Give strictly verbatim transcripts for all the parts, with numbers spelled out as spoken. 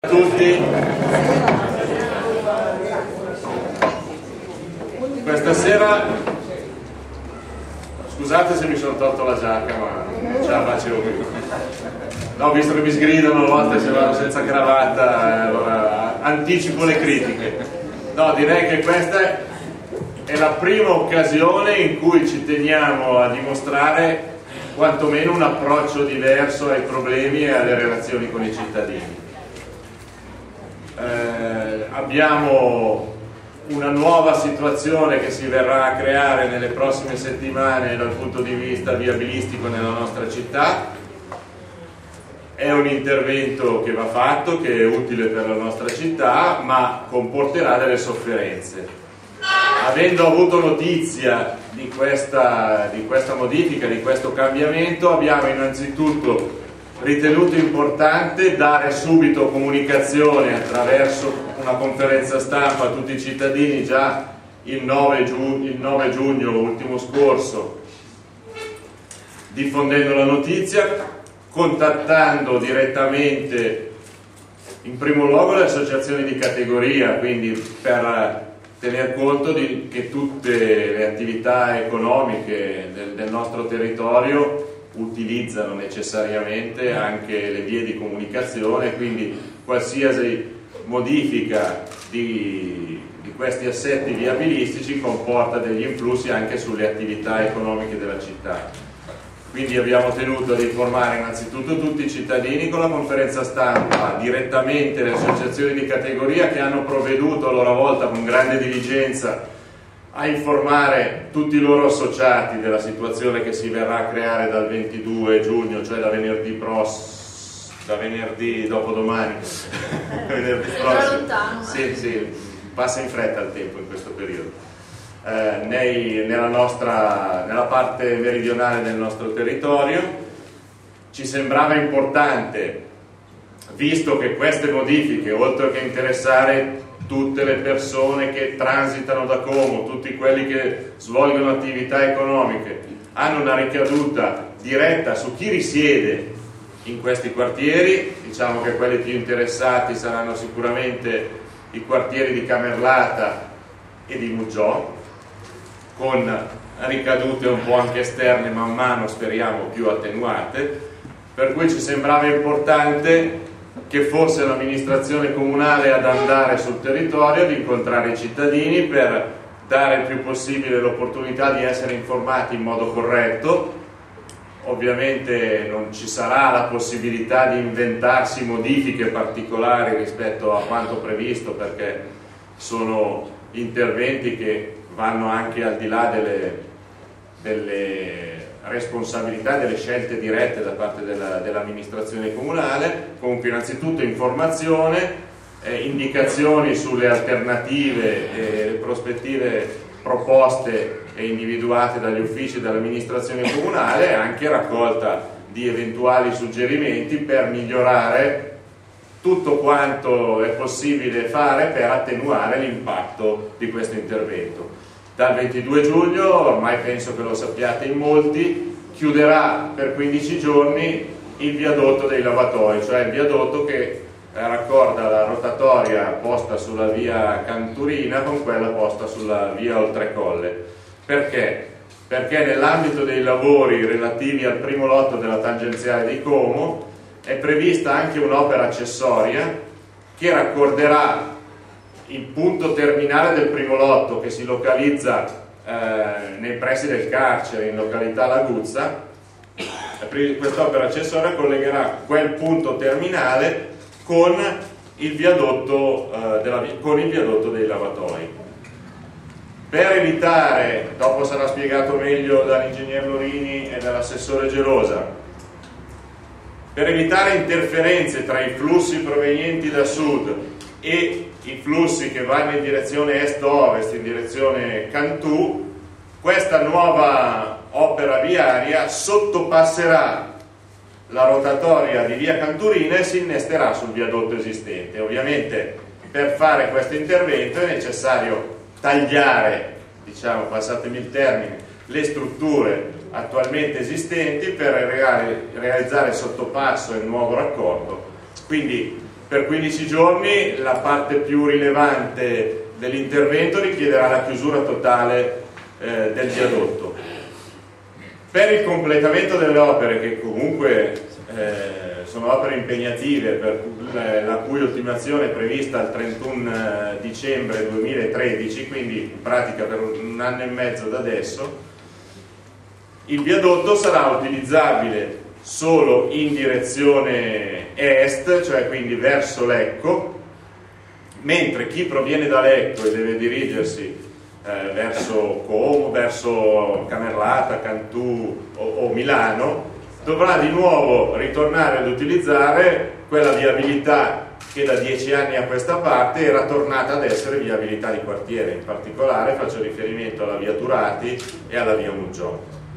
A tutti, questa sera, scusate se mi sono tolto la giacca, ma non ce la facevo più. No, ho visto che mi sgridano a volte se vado senza cravatta, allora anticipo le critiche. No, direi che questa è la prima occasione in cui ci teniamo a dimostrare quantomeno un approccio diverso ai problemi e alle relazioni con i cittadini. Eh, abbiamo una nuova situazione che si verrà a creare nelle prossime settimane dal punto di vista viabilistico nella nostra città. È un intervento che va fatto, che è utile per la nostra città, ma comporterà delle sofferenze. Avendo avuto notizia di questa, di questa modifica, di questo cambiamento, abbiamo innanzitutto ritenuto importante dare subito comunicazione attraverso una conferenza stampa a tutti i cittadini già il nove giugno ultimo scorso, diffondendo la notizia, contattando direttamente in primo luogo le associazioni di categoria, quindi per tener conto di, che tutte le attività economiche del, del nostro territorio utilizzano necessariamente anche le vie di comunicazione, quindi qualsiasi modifica di, di questi assetti viabilistici comporta degli influssi anche sulle attività economiche della città. Quindi abbiamo tenuto ad informare innanzitutto tutti i cittadini con la conferenza stampa, direttamente le associazioni di categoria che hanno provveduto a loro volta con grande diligenza a informare tutti i loro associati della situazione che si verrà a creare dal ventidue giugno, cioè da venerdì prossimo, da venerdì dopodomani, venerdì prossimo. Sì, sì, passa in fretta il tempo in questo periodo. Eh, nei, nella, nostra, nella parte meridionale del nostro territorio ci sembrava importante, visto che queste modifiche, oltre che interessare tutte le persone che transitano da Como, tutti quelli che svolgono attività economiche, hanno una ricaduta diretta su chi risiede in questi quartieri. Diciamo che quelli più interessati saranno sicuramente i quartieri di Camerlata e di Muggiò, con ricadute un po' anche esterne man mano, speriamo più attenuate, per cui ci sembrava importante che fosse l'amministrazione comunale ad andare sul territorio, ad incontrare i cittadini per dare il più possibile l'opportunità di essere informati in modo corretto. Ovviamente non ci sarà la possibilità di inventarsi modifiche particolari rispetto a quanto previsto, perché sono interventi che vanno anche al di là delle, delle responsabilità, delle scelte dirette da parte della, dell'amministrazione comunale. Comunque innanzitutto informazione, eh, indicazioni sulle alternative e le prospettive proposte e individuate dagli uffici dell'amministrazione comunale, e anche raccolta di eventuali suggerimenti per migliorare tutto quanto è possibile fare per attenuare l'impatto di questo intervento. Dal ventidue giugno, ormai penso che lo sappiate in molti, chiuderà per quindici giorni il viadotto dei lavatoi, cioè il viadotto che raccorda la rotatoria posta sulla via Canturina con quella posta sulla via Oltrecolle. Perché? Perché nell'ambito dei lavori relativi al primo lotto della tangenziale di Como è prevista anche un'opera accessoria che raccorderà il punto terminale del primo lotto, che si localizza eh, nei pressi del carcere in località Laguzza. Quest'opera accessoria collegherà quel punto terminale con il viadotto, eh, della, con il viadotto dei lavatoi. Per evitare, dopo sarà spiegato meglio dall'ingegner Lorini e dall'assessore Gelosa, per evitare interferenze tra i flussi provenienti da sud e i flussi che vanno in direzione est-ovest, in direzione Cantù, questa nuova opera viaria sottopasserà la rotatoria di via Canturina e si innesterà sul viadotto esistente. Ovviamente per fare questo intervento è necessario tagliare, diciamo, passatemi il termine, le strutture attualmente esistenti per realizzare il sottopasso e il nuovo raccordo. Quindi per quindici giorni la parte più rilevante dell'intervento richiederà la chiusura totale eh, del viadotto. Per il completamento delle opere, che comunque eh, sono opere impegnative, per la cui ultimazione è prevista il trentuno dicembre duemilatredici, quindi in pratica per un anno e mezzo da adesso, il viadotto sarà utilizzabile solo in direzione est, cioè quindi verso Lecco, mentre chi proviene da Lecco e deve dirigersi eh, verso Como, verso Camerlata, Cantù o, o Milano, dovrà di nuovo ritornare ad utilizzare quella viabilità che da dieci anni a questa parte era tornata ad essere viabilità di quartiere. In particolare faccio riferimento alla via Turati e alla via Muggiò.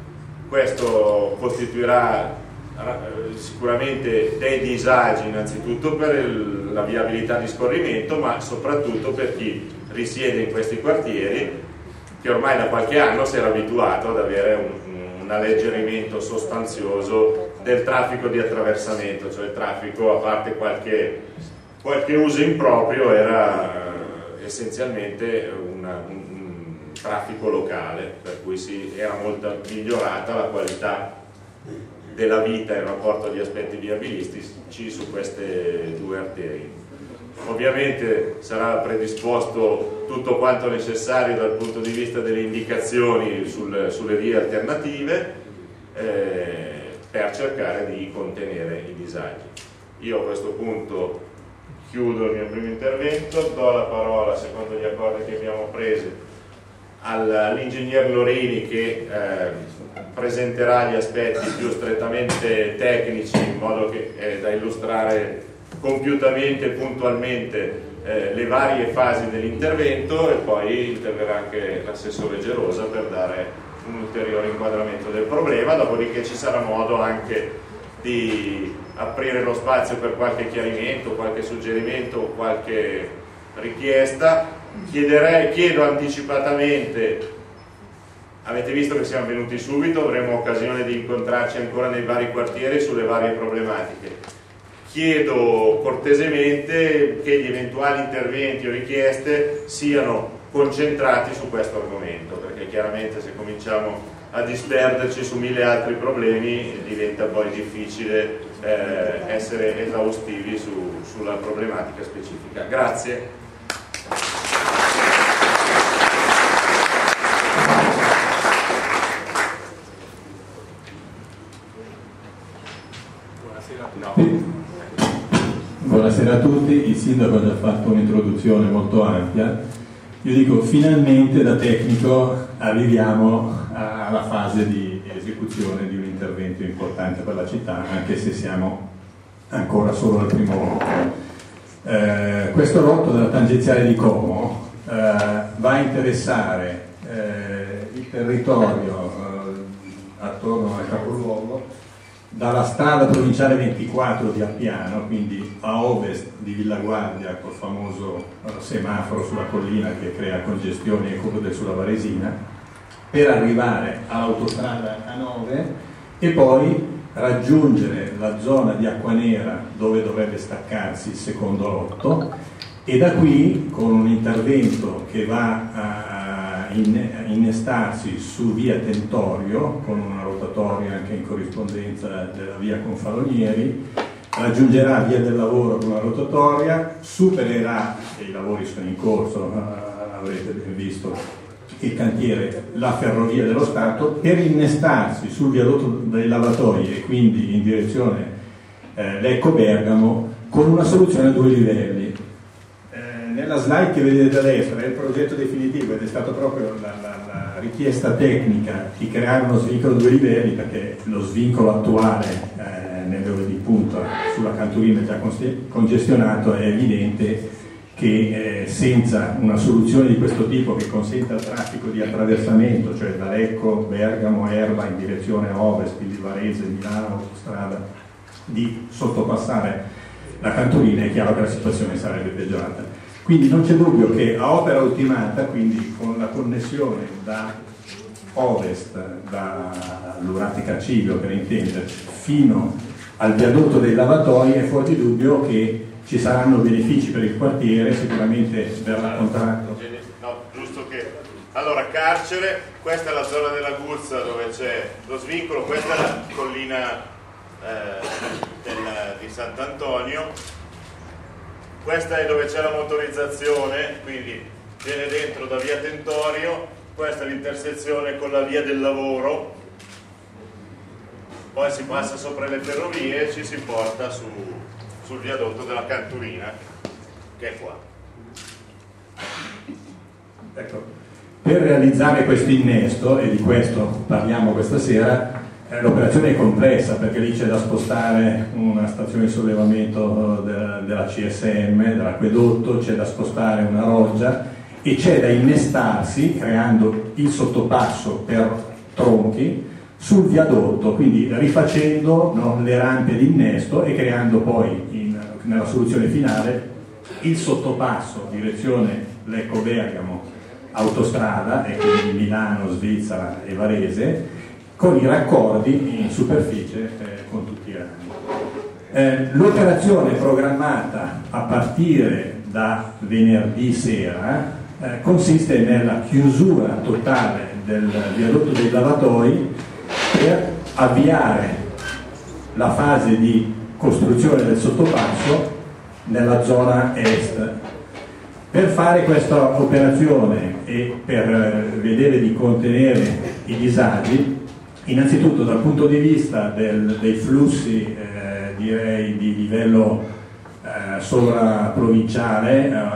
Questo costituirà sicuramente dei disagi innanzitutto per il, la viabilità di scorrimento, ma soprattutto per chi risiede in questi quartieri, che ormai da qualche anno si era abituato ad avere un, un alleggerimento sostanzioso del traffico di attraversamento, cioè il traffico, a parte qualche, qualche uso improprio, era eh, essenzialmente una, un, un traffico locale, per cui si era molto migliorata la qualità della vita in rapporto agli aspetti viabilistici su queste due arterie. Ovviamente sarà predisposto tutto quanto necessario dal punto di vista delle indicazioni sul, sulle vie alternative eh, per cercare di contenere i disagi. Io a questo punto chiudo il mio primo intervento, do la parola, secondo gli accordi che abbiamo preso, all'ingegner Lorini che eh, presenterà gli aspetti più strettamente tecnici in modo che eh, da illustrare compiutamente e puntualmente eh, le varie fasi dell'intervento, e poi interverrà anche l'assessore Gerosa per dare un ulteriore inquadramento del problema, dopodiché ci sarà modo anche di aprire lo spazio per qualche chiarimento, qualche suggerimento o qualche richiesta. Chiederei, chiedo anticipatamente, avete visto che siamo venuti subito, avremo occasione di incontrarci ancora nei vari quartieri sulle varie problematiche. Chiedo cortesemente che gli eventuali interventi o richieste siano concentrati su questo argomento, perché chiaramente se cominciamo a disperderci su mille altri problemi diventa poi difficile eh, essere esaustivi su, sulla problematica specifica. Grazie. Buonasera a tutti, il sindaco ha già fatto un'introduzione molto ampia. Io dico, finalmente da tecnico arriviamo alla fase di esecuzione di un intervento importante per la città, anche se siamo ancora solo al primo rotto. Eh, questo rotto della tangenziale di Como eh, va a interessare eh, il territorio eh, attorno al capoluogo, dalla strada provinciale ventiquattro di Appiano, quindi a ovest di Villa Guardia, col famoso semaforo sulla collina che crea congestioni e curve sulla Varesina, per arrivare all'autostrada A nove e poi raggiungere la zona di Acquanera dove dovrebbe staccarsi il secondo lotto, e da qui, con un intervento che va a innestarsi su via Tentorio, con una rotatoria anche in corrispondenza della via Confalonieri, raggiungerà via del Lavoro con una rotatoria, supererà, e i lavori sono in corso, avrete visto il cantiere, la Ferrovia dello Stato, per innestarsi sul viadotto dei Lavatoi e quindi in direzione eh, Lecco-Bergamo, con una soluzione a due livelli. Nella slide che vedete a destra è il progetto definitivo ed è stata proprio la, la, la richiesta tecnica di creare uno svincolo a due livelli, perché lo svincolo attuale eh, nelle di punta sulla Canturina già congestionato, è evidente che eh, senza una soluzione di questo tipo che consenta il traffico di attraversamento, cioè da Lecco, Bergamo, Erba in direzione ovest, quindi Varese, Milano, autostrada, di sottopassare la Canturina, è chiaro che la situazione sarebbe peggiorata. Quindi non c'è dubbio che a opera ultimata, quindi con la connessione da ovest, dall'Uratica Civio per intenderci, fino al viadotto dei Lavatoi, è fuori di dubbio che ci saranno benefici per il quartiere, sicuramente verrà contratto. No, giusto che... Allora, carcere, questa è la zona della Guzza dove c'è lo svincolo, questa è la collina eh, del, di Sant'Antonio, questa è dove c'è la motorizzazione, quindi viene dentro da via Tentorio, questa è l'intersezione con la via del lavoro, poi si passa sopra le ferrovie e ci si porta su, sul viadotto della Canturina, che è qua. Ecco, per realizzare questo innesto, e di questo parliamo questa sera, eh, l'operazione è complessa perché lì c'è da spostare una stazione di sollevamento de, della C S M, dell'acquedotto, c'è da spostare una roggia e c'è da innestarsi, creando il sottopasso per tronchi, sul viadotto, quindi rifacendo, no, le rampe di innesto e creando poi in, nella soluzione finale il sottopasso direzione Lecco-Bergamo autostrada, e quindi Milano, Svizzera e Varese, con i raccordi in superficie eh, con tutti i rami. Eh, l'operazione programmata a partire da venerdì sera eh, consiste nella chiusura totale del viadotto dei lavatoi per avviare la fase di costruzione del sottopasso nella zona est. Per fare questa operazione e per vedere di contenere i disagi, innanzitutto dal punto di vista del, dei flussi eh, direi di livello eh, sovraprovinciale, eh,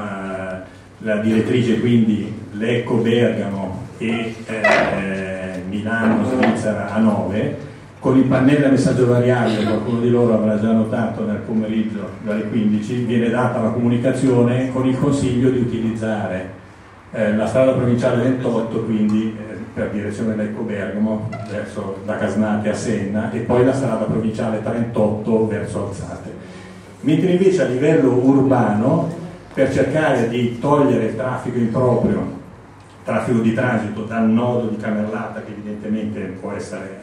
la direttrice quindi Lecco-Bergamo e eh, Milano-Svizzera A nove, con il pannello a messaggio variabile, qualcuno di loro avrà già notato nel pomeriggio dalle quindici, viene data la comunicazione con il consiglio di utilizzare eh, la strada provinciale ventotto, quindi eh, per direzione Lecco-Bergamo verso da Casnate a Senna, e poi la strada provinciale trentotto verso Alzate. Mentre invece a livello urbano, per cercare di togliere il traffico improprio, traffico di transito dal nodo di Camerlata, che evidentemente può essere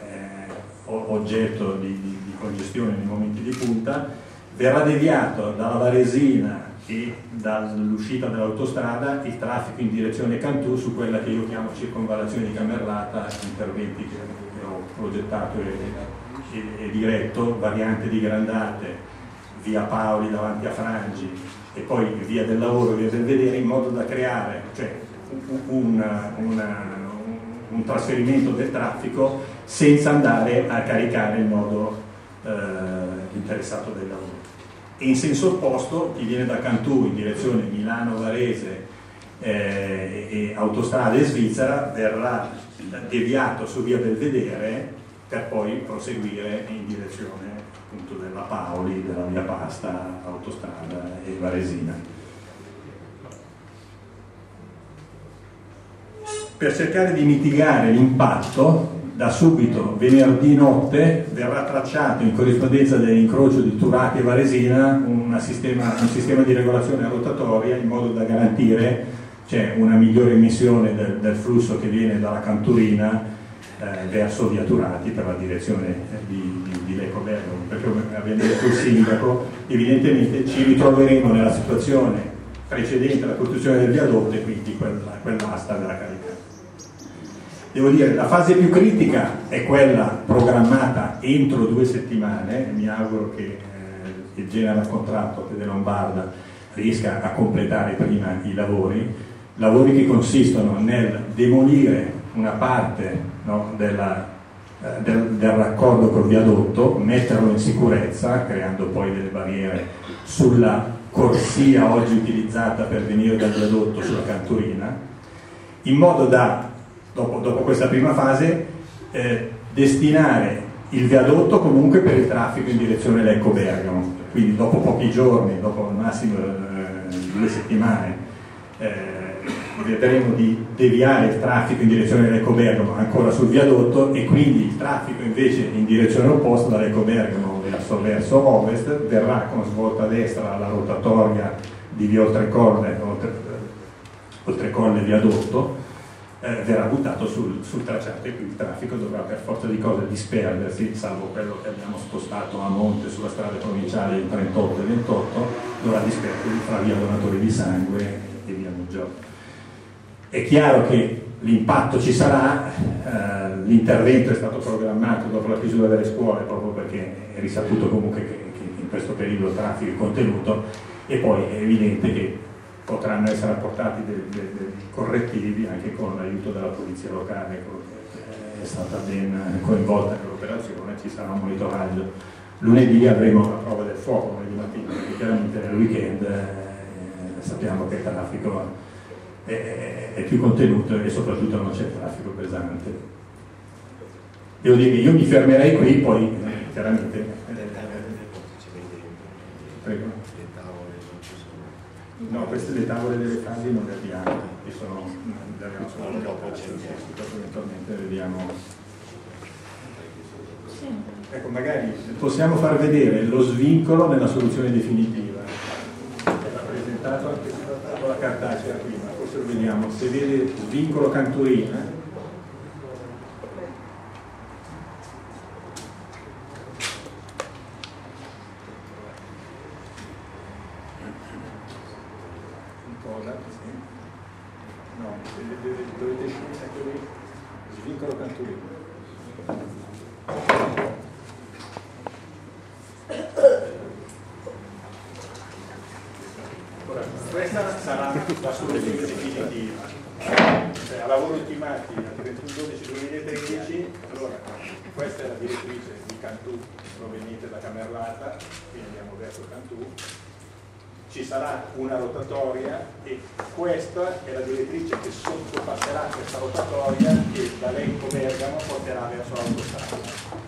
oggetto di, di, di congestione nei momenti di punta, verrà deviato dalla Varesina e dall'uscita dell'autostrada il traffico in direzione Cantù su quella che io chiamo circonvallazione di Camerlata, interventi che, che ho progettato e, e, e diretto, variante di Grandate, via Paoli davanti a Frangi e poi via del Lavoro, via del Vedere, in modo da creare cioè, una, una un trasferimento del traffico senza andare a caricare il nodo eh, interessato del lavoro. E in senso opposto, chi viene da Cantù in direzione Milano-Varese eh, e autostrade Svizzera verrà deviato su via Belvedere per poi proseguire in direzione appunto della Paoli, della via Pasta, autostrada e Varesina. Per cercare di mitigare l'impatto, da subito venerdì notte verrà tracciato in corrispondenza dell'incrocio di Turati e Varesina una sistema, un sistema di regolazione rotatoria in modo da garantire cioè, una migliore emissione del, del flusso che viene dalla Canturina eh, verso via Turati per la direzione di, di, di Lecco-Bergamo, perché come aveva detto il sindaco, evidentemente ci ritroveremo nella situazione precedente alla costruzione del viadotto e quindi quella, quell'asta della caricata. Devo dire, la fase più critica è quella programmata entro due settimane, mi auguro che eh, il general contratto De Lombarda riesca a completare prima i lavori, lavori che consistono nel demolire una parte no, della, eh, del, del raccordo col viadotto, metterlo in sicurezza, creando poi delle barriere sulla corsia oggi utilizzata per venire dal viadotto sulla Canturina, in modo da Dopo, dopo questa prima fase, eh, destinare il viadotto comunque per il traffico in direzione Lecco-Bergamo. Quindi dopo pochi giorni, dopo al massimo eh, due settimane, eh, vedremo di deviare il traffico in direzione Lecco-Bergamo ancora sul viadotto, e quindi il traffico invece in direzione opposta da Lecco-Bergamo verso, verso ovest verrà con svolta a destra alla rotatoria di via Oltrecolle, oltre, Oltrecolle viadotto, eh, verrà buttato sul, sul tracciato, e quindi il traffico dovrà per forza di cose disperdersi, salvo quello che abbiamo spostato a monte sulla strada provinciale il trentotto e ventotto, dovrà disperdersi fra via Donatori di Sangue e via Muggio. È chiaro che l'impatto ci sarà, eh, l'intervento è stato programmato dopo la chiusura delle scuole proprio perché è risaputo comunque che, che in questo periodo il traffico è contenuto, e poi è evidente che potranno essere apportati dei, dei, dei correttivi anche con l'aiuto della polizia locale che è stata ben coinvolta nell'operazione. Ci sarà un monitoraggio. Lunedì avremo la prova del fuoco, lunedì mattina, perché chiaramente nel weekend eh, sappiamo che il traffico è, è più contenuto e soprattutto non c'è traffico pesante. Devo dire che io mi fermerei qui, poi eh, chiaramente eh, prego. No, queste le tavole delle fasi non le abbiamo, che sono, le abbiamo solo dopo, eventualmente vediamo. Ecco, magari possiamo far vedere lo svincolo nella soluzione definitiva. È rappresentato anche sulla tavola cartacea prima, forse lo vediamo. Se vede svincolo Canturina, no, dovete scegliere svincolo Canturino. Ora, questa sarà la soluzione definitiva, cioè a lavoro ultimati al trentuno dodici duemilatredici. Allora, questa è la direttrice di Cantù proveniente da Camerlata, quindi abbiamo verso Cantù. Ci sarà una rotatoria e questa è la direttrice che sottopasserà questa rotatoria che da Lecco Bergamo porterà verso l'autostrada.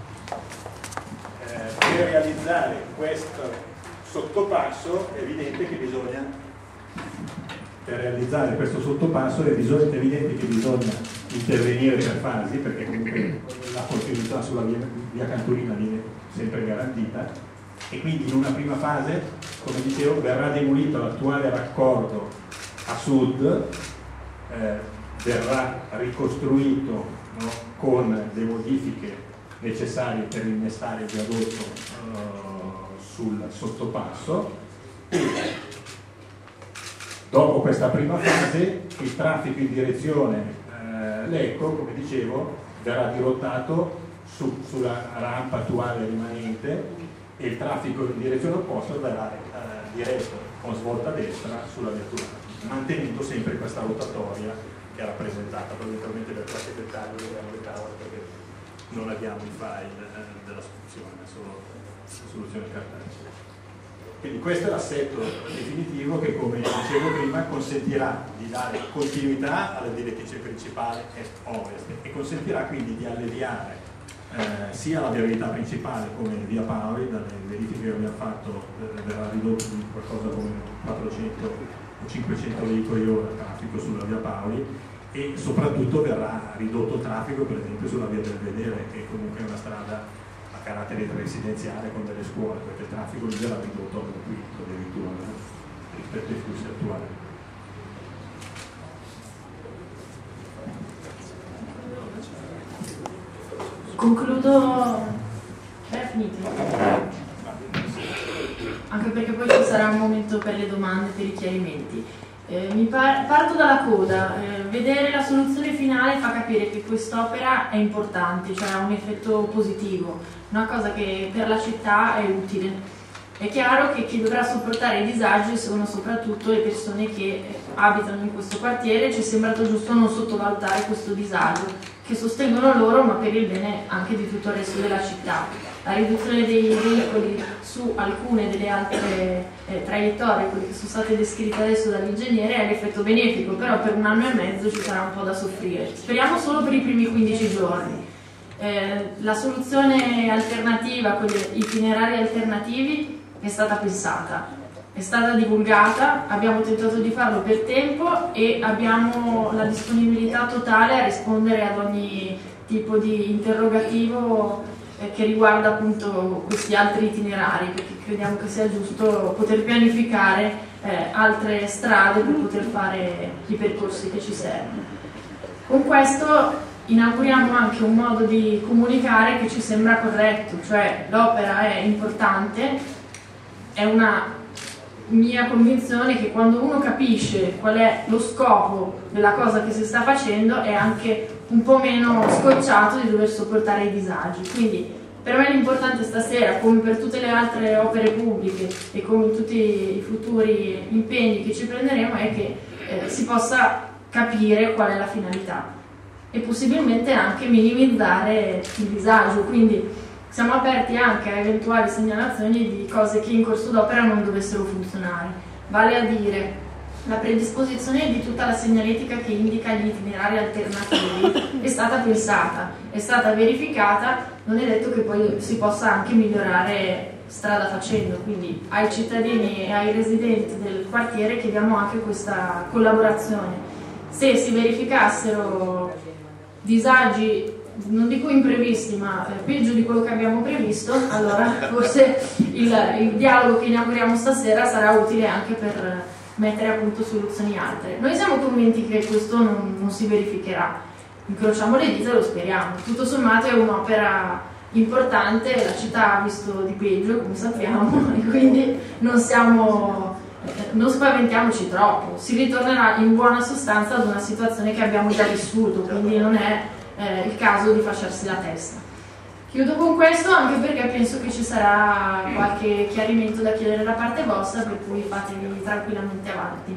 Eh, per realizzare questo sottopasso è evidente che bisogna per realizzare questo sottopasso è, bisogno, è evidente che bisogna intervenire per fasi, perché comunque la continuità sulla via, via Canturina viene sempre garantita. E quindi in una prima fase, come dicevo, verrà demolito l'attuale raccordo a sud, eh, verrà ricostruito, no, con le modifiche necessarie per innestare il viadotto uh, sul sottopasso, e dopo questa prima fase il traffico in direzione eh, Lecco, come dicevo, verrà dirottato su, sulla rampa attuale rimanente, e il traffico in direzione opposta verrà eh, diretto con svolta a destra sulla vettura, mantenendo sempre questa rotatoria che è rappresentata. Probabilmente per qualche dettaglio vediamo le tavole perché non abbiamo i file eh, della soluzione, solo la soluzione cartacea. Quindi questo è l'assetto definitivo che, come dicevo prima, consentirà di dare continuità alla direttrice principale est-ovest e consentirà quindi di alleviare Eh, sia la viabilità principale come via Paoli. Dalle verifiche che abbiamo fatto eh, verrà ridotto di qualcosa come quattrocento o cinquecento veicoli ora traffico sulla via Paoli, e soprattutto verrà ridotto il traffico per esempio sulla via del Vedere, che comunque è una strada a carattere residenziale con delle scuole, perché il traffico lì verrà ridotto a un quinto addirittura rispetto ai flussi attuali. Concludo, è finito, anche perché poi ci sarà un momento per le domande, per i chiarimenti. Eh, mi par- parto dalla coda. Eh, vedere la soluzione finale fa capire che quest'opera è importante, cioè ha un effetto positivo, una cosa che per la città è utile. È chiaro che chi dovrà sopportare i disagi sono soprattutto le persone che abitano in questo quartiere. Ci è sembrato giusto non sottovalutare questo disagio che sostengono loro, ma per il bene anche di tutto il resto della città. La riduzione dei veicoli su alcune delle altre eh, traiettorie, quelle che sono state descritte adesso dall'ingegnere, è l'effetto benefico, però per un anno e mezzo ci sarà un po' da soffrire. Speriamo solo per i primi quindici giorni. Eh, la soluzione alternativa, con gli itinerari alternativi, è stata pensata, è stata divulgata, abbiamo tentato di farlo per tempo e abbiamo la disponibilità totale a rispondere ad ogni tipo di interrogativo eh, che riguarda appunto questi altri itinerari, perché crediamo che sia giusto poter pianificare eh, altre strade per poter fare i percorsi che ci servono. Con questo inauguriamo anche un modo di comunicare che ci sembra corretto, cioè l'opera è importante, è una mia convinzione che quando uno capisce qual è lo scopo della cosa che si sta facendo è anche un po' meno scocciato di dover sopportare i disagi. Quindi per me l'importante stasera, come per tutte le altre opere pubbliche e come in tutti i futuri impegni che ci prenderemo, è che eh, si possa capire qual è la finalità e possibilmente anche minimizzare il disagio. Quindi siamo aperti anche a eventuali segnalazioni di cose che in corso d'opera non dovessero funzionare, vale a dire la predisposizione di tutta la segnaletica che indica gli itinerari alternativi è stata pensata, è stata verificata, non è detto che poi si possa anche migliorare strada facendo, quindi ai cittadini e ai residenti del quartiere chiediamo anche questa collaborazione. Se si verificassero disagi, non dico imprevisti, ma eh, peggio di quello che abbiamo previsto, allora forse il, il dialogo che inauguriamo stasera sarà utile anche per mettere a punto soluzioni altre. Noi siamo convinti che questo non, non si verificherà, incrociamo le dita e lo speriamo. Tutto sommato è un'opera importante, la città ha visto di peggio, come sappiamo, e quindi non siamo... non spaventiamoci troppo, si ritornerà in buona sostanza ad una situazione che abbiamo già vissuto, quindi non è eh, il caso di fasciarsi la testa. Chiudo con questo anche perché penso che ci sarà qualche chiarimento da chiedere da parte vostra, per cui fatevi tranquillamente avanti.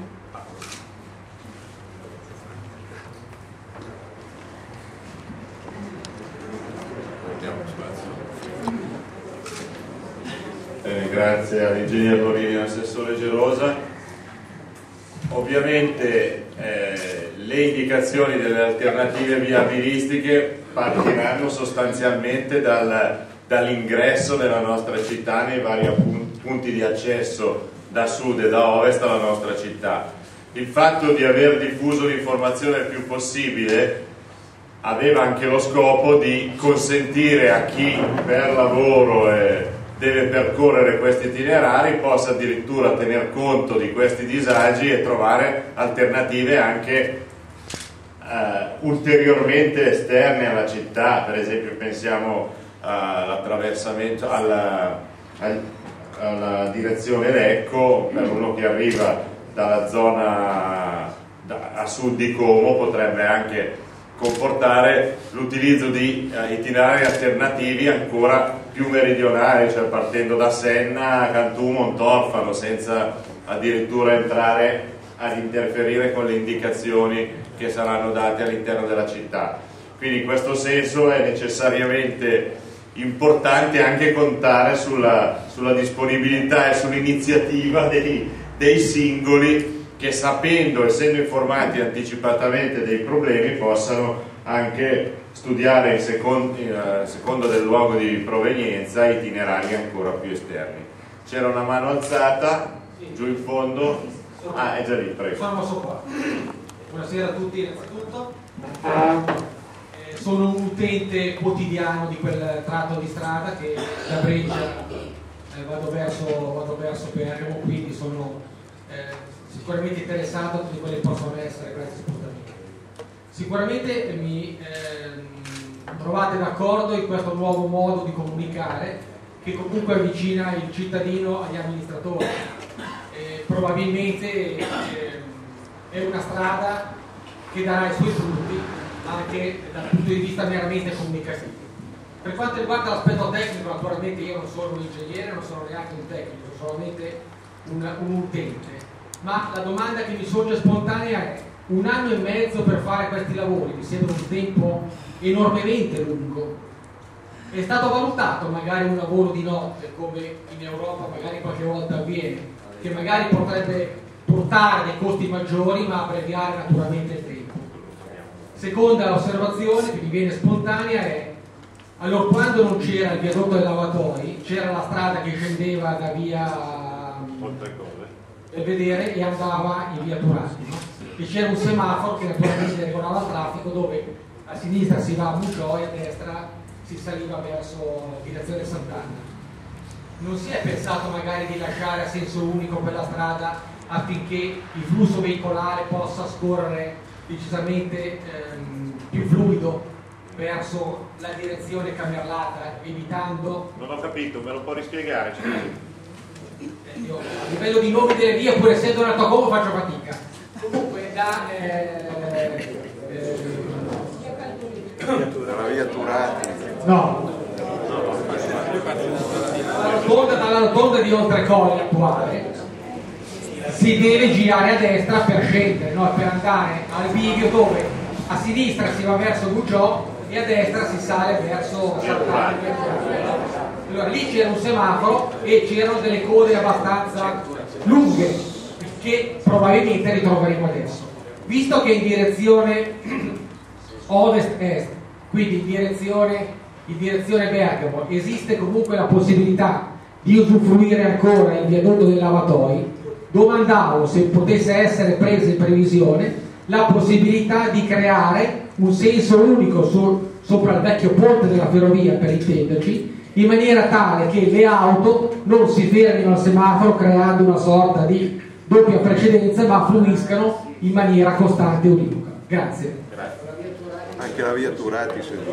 Eh, grazie all'ingegner Lorini e all'assessore Gerosa. Ovviamente eh, le indicazioni delle alternative viabilistiche partiranno sostanzialmente dal, dall'ingresso nella nostra città nei vari punti di accesso da sud e da ovest alla nostra città. Il fatto di aver diffuso l'informazione il più possibile aveva anche lo scopo di consentire a chi per lavoro e deve percorrere questi itinerari possa addirittura tener conto di questi disagi e trovare alternative anche eh, ulteriormente esterne alla città. Per esempio pensiamo all'attraversamento, alla, alla direzione Lecco, per uno che arriva dalla zona da, a sud di Como potrebbe anche comportare l'utilizzo di uh, itinerari alternativi ancora più meridionali, cioè partendo da Senna, Cantù, Montorfano, senza addirittura entrare ad interferire con le indicazioni che saranno date all'interno della città. Quindi in questo senso è necessariamente importante anche contare sulla, sulla disponibilità e sull'iniziativa dei, dei singoli che, sapendo, essendo informati anticipatamente dei problemi, possano anche studiare in secondo, in secondo del luogo di provenienza itinerari ancora più esterni. C'era una mano alzata, sì, giù in fondo. Ah, è già lì, prego. Sono qua. Buonasera a tutti innanzitutto. Eh, sono un utente quotidiano di quel tratto di strada che da Brescia eh, vado verso, vado verso Bergamo, quindi sono eh, sicuramente interessato a tutte quelle che possono essere questi spostamenti. Sicuramente mi eh, trovate d'accordo in questo nuovo modo di comunicare che comunque avvicina il cittadino agli amministratori. Eh, probabilmente eh, è una strada che darà i suoi frutti anche dal punto di vista meramente comunicativo. Per quanto riguarda l'aspetto tecnico, naturalmente io non sono un ingegnere, non sono neanche un tecnico, sono solamente un, un utente. Ma la domanda che mi sorge spontanea è: un anno e mezzo per fare questi lavori mi sembra un tempo enormemente lungo. È stato valutato magari un lavoro di notte, come in Europa magari qualche volta avviene, che magari potrebbe portare dei costi maggiori ma abbreviare naturalmente il tempo? Seconda osservazione che mi viene spontanea è: allora, quando non c'era il viadotto dei lavatori, c'era la strada che scendeva da via per vedere e andava in via Turati, no? E c'era un semaforo che naturalmente regolava il traffico, dove a sinistra si va a Mucciò e a destra si saliva verso direzione Sant'Anna. Non si è pensato magari di lasciare a senso unico quella strada affinché il flusso veicolare possa scorrere decisamente ehm, più fluido verso la direzione Camerlata, evitando... Non ho capito, me lo può rispiegare? Eh, io, a livello di nomi delle vie, pur essendo nato a Como, faccio fatica. Comunque da... Eh, eh, dalla via Turati. no. Dalla rotonda, dalla rotonda di Oltrecolle attuale si deve girare a destra per scendere, no? Per andare al bivio dove a sinistra si va verso Gugiò e a destra si sale verso Sant'Anna. Allora lì c'era un semaforo e c'erano delle code abbastanza lunghe che probabilmente ritroveremo adesso. Visto che in direzione ovest-est, quindi in direzione, in direzione Bergamo, esiste comunque la possibilità di usufruire ancora il viadotto dei lavatoi, domandavo se potesse essere presa in previsione la possibilità di creare un senso unico sul, sopra il vecchio ponte della ferrovia, per intenderci, in maniera tale che le auto non si fermino al semaforo creando una sorta di doppia precedenza, ma fluiscano in maniera costante e univoca. Grazie. Anche la via Turati, se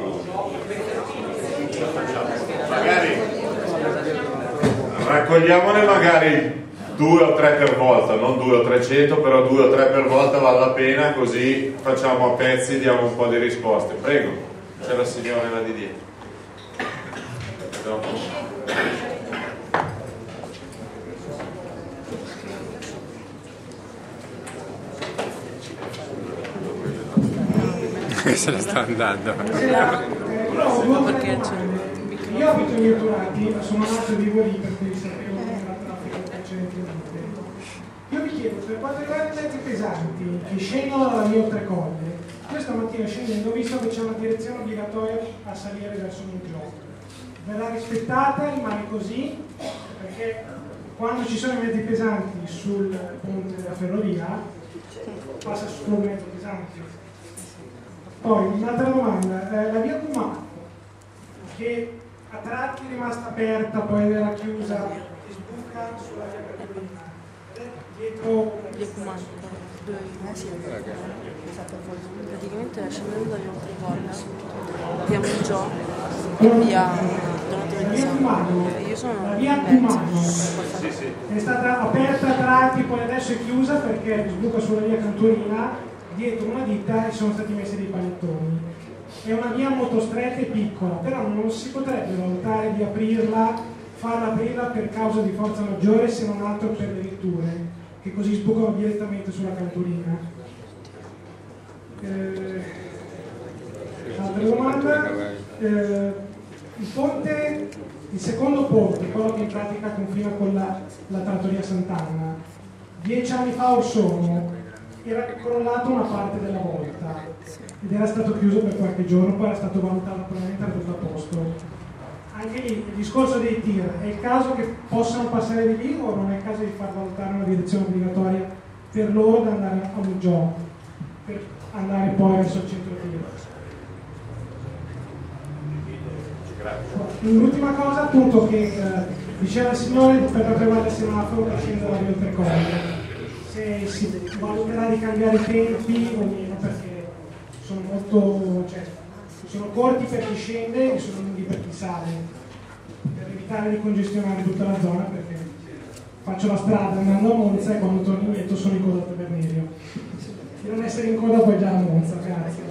Magari raccogliamone magari due o tre per volta, non due o trecento, però due o tre per volta vale la pena, così facciamo a pezzi e diamo un po' di risposte. Prego, c'è la signora là di dietro. Dopo. Se ne sta andando. Perché io abito in via Turati, sono nato e vivo lì, per cui sapevo che era traffico precedentemente. Io vi chiedo, per quanto riguarda i mezzi pesanti che scendono dalla via Oltrecolle, questa mattina scendendo ho visto che c'è una direzione obbligatoria a salire verso Mugello. Verrà rispettata, rimane così, perché quando ci sono i mezzi pesanti sul ponte della ferrovia passa solo un mezzo pesante. Poi un'altra domanda, eh, la via Cumano, che a tratti è rimasta aperta, poi era chiusa e sbuca sulla via Caterina, dietro via Cumano, due mesi praticamente scendendo da via Oltrecolle, via Mugello e via Donato Venezia. Io sono la via Cumano è stata aperta a tratti, poi adesso è chiusa perché sbuca sulla via Canturina dietro una ditta e sono stati messi dei panettoni. È una via molto stretta e piccola, però non si potrebbe valutare di aprirla, farla aprirla per causa di forza maggiore, se non altro per le vetture, che così sbucano direttamente sulla Canturina. Eh, altra domanda, eh, il ponte, il secondo ponte, quello che in pratica confina con la, la trattoria Sant'Anna, dieci anni fa or sono, era crollata una parte della volta ed era stato chiuso per qualche giorno, poi era stato valutato, probabilmente era tutto a posto. Anche lì il discorso dei tir, è il caso che possano passare di lì o non è il caso di far valutare una direzione obbligatoria per loro da andare a Mugello, per andare poi verso il centro tir? L'ultima cosa appunto che eh, diceva il signore per quanto riguarda il semaforo che scende dalla via Oltrecolle, se si valuterà di cambiare i tempi o meno, perché sono molto, cioè, sono corti per chi scende e sono lunghi per chi sale, per evitare di congestionare tutta la zona, perché faccio la strada andando a Monza e quando torno indietro sono in coda a Tavernerio. Di non essere in coda poi già a Monza, grazie.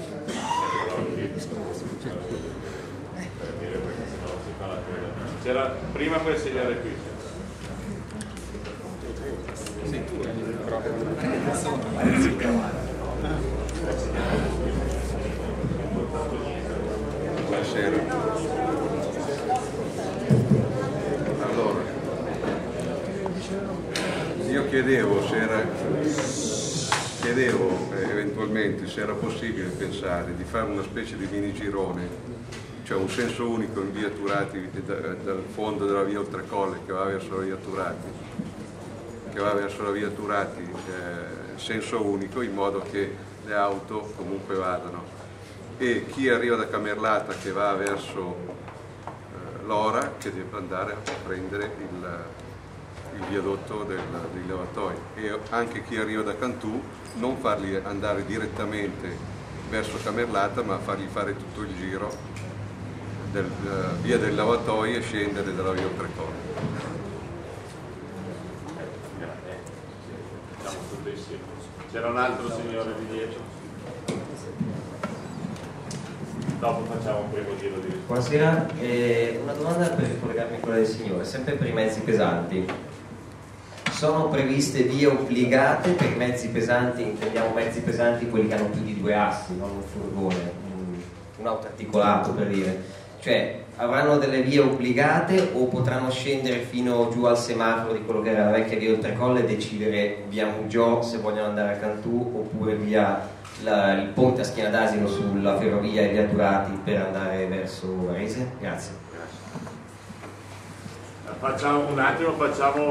C'era prima quel segnale qui. Sì, tu hai il microfono. Buonasera. Allora, io chiedevo se era chiedevo eh, eventualmente se era possibile pensare di fare una specie di mini girone, cioè un senso unico in via Turati da, dal fondo della via Oltrecolle che va verso la via Turati che va verso la via Turati, eh, senso unico, in modo che le auto comunque vadano, e chi arriva da Camerlata che va verso eh, Lora che deve andare a prendere il, il viadotto del, dei lavatoi, e anche chi arriva da Cantù non farli andare direttamente verso Camerlata, ma fargli fare tutto il giro del uh, via del lavatoio e scendere dalla via Oltrecolle. C'era un altro signore di dietro. Dopo facciamo un primo giro di risposta. Buonasera, eh, una domanda per ricollegarmi a quella del signore, sempre per i mezzi pesanti. Sono previste vie obbligate per i mezzi pesanti, intendiamo mezzi pesanti quelli che hanno più di due assi, non un furgone, un, un auto articolato per dire. Cioè, avranno delle vie obbligate o potranno scendere fino giù al semaforo di quello che era la vecchia via Oltrecolle e decidere via Mugiò se vogliono andare a Cantù, oppure via la, il ponte a Schiena d'Asino sulla ferrovia e via Turati per andare verso Varese? Grazie. Facciamo un attimo, facciamo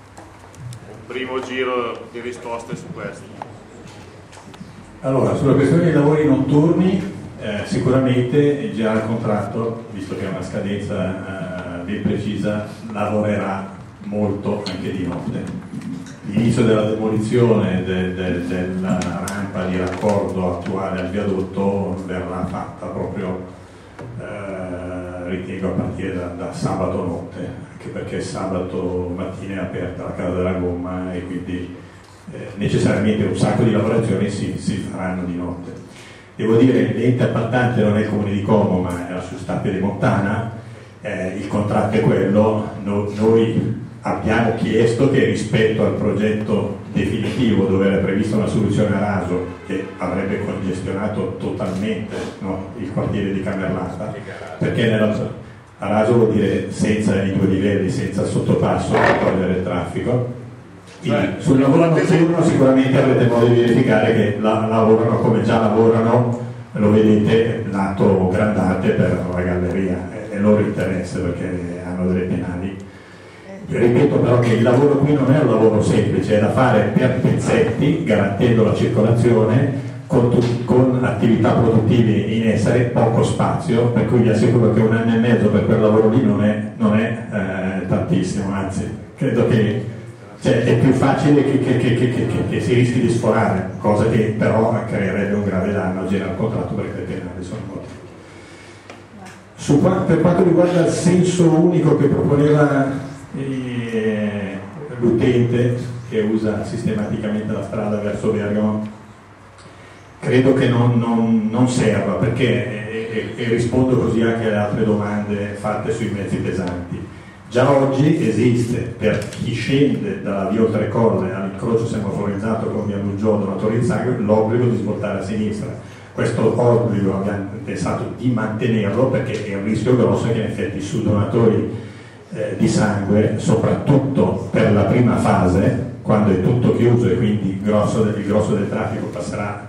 un primo giro di risposte su questo. Allora, sulla questione dei lavori notturni, Eh, sicuramente già il contratto, visto che è una scadenza eh, ben precisa, lavorerà molto anche di notte. L'inizio della demolizione de, de, della rampa di raccordo attuale al viadotto verrà fatta proprio, eh, ritengo, a partire da, da sabato notte, anche perché sabato mattina è aperta la Casa della Gomma e quindi eh, necessariamente un sacco di lavorazioni si, si faranno di notte. Devo dire, l'ente appaltante non è il comune di Como, ma è la Sustabia di Montana, eh, il contratto è quello. No, noi abbiamo chiesto che rispetto al progetto definitivo, dove era prevista una soluzione a raso che avrebbe congestionato totalmente, no, il quartiere di Camerlata, perché nella, a raso vuol dire senza i due livelli, senza il sottopasso per togliere il traffico. Quindi, sul lavoro notturno sicuramente avrete modo di verificare che la, lavorano come già lavorano, lo vedete, lato grandate per la galleria, è, è loro interesse perché hanno delle penali. Io ripeto però che il lavoro qui non è un lavoro semplice, è da fare per pezzetti, garantendo la circolazione, con, tu, con attività produttive in essere, poco spazio, per cui vi assicuro che un anno e mezzo per quel lavoro lì non è, non è eh, tantissimo, anzi credo che cioè, è più facile che, che, che, che, che, che si rischi di sforare, cosa che però creerebbe un grave danno al generale contratto perché le penali sono molto. Su, per quanto riguarda il senso unico che proponeva eh, l'utente che usa sistematicamente la strada verso Bergamo, credo che non, non, non serva, perché, e, e, e rispondo così anche alle altre domande fatte sui mezzi pesanti. Già oggi esiste per chi scende dalla via Oltrecolle all'incrocio semaforizzato con via Mugiò Donato Rizzaghi l'obbligo di svoltare a sinistra. Questo obbligo abbiamo pensato di mantenerlo perché è un rischio grosso che in effetti su donatori eh, di sangue, soprattutto per la prima fase, quando è tutto chiuso e quindi il grosso del, il grosso del traffico passerà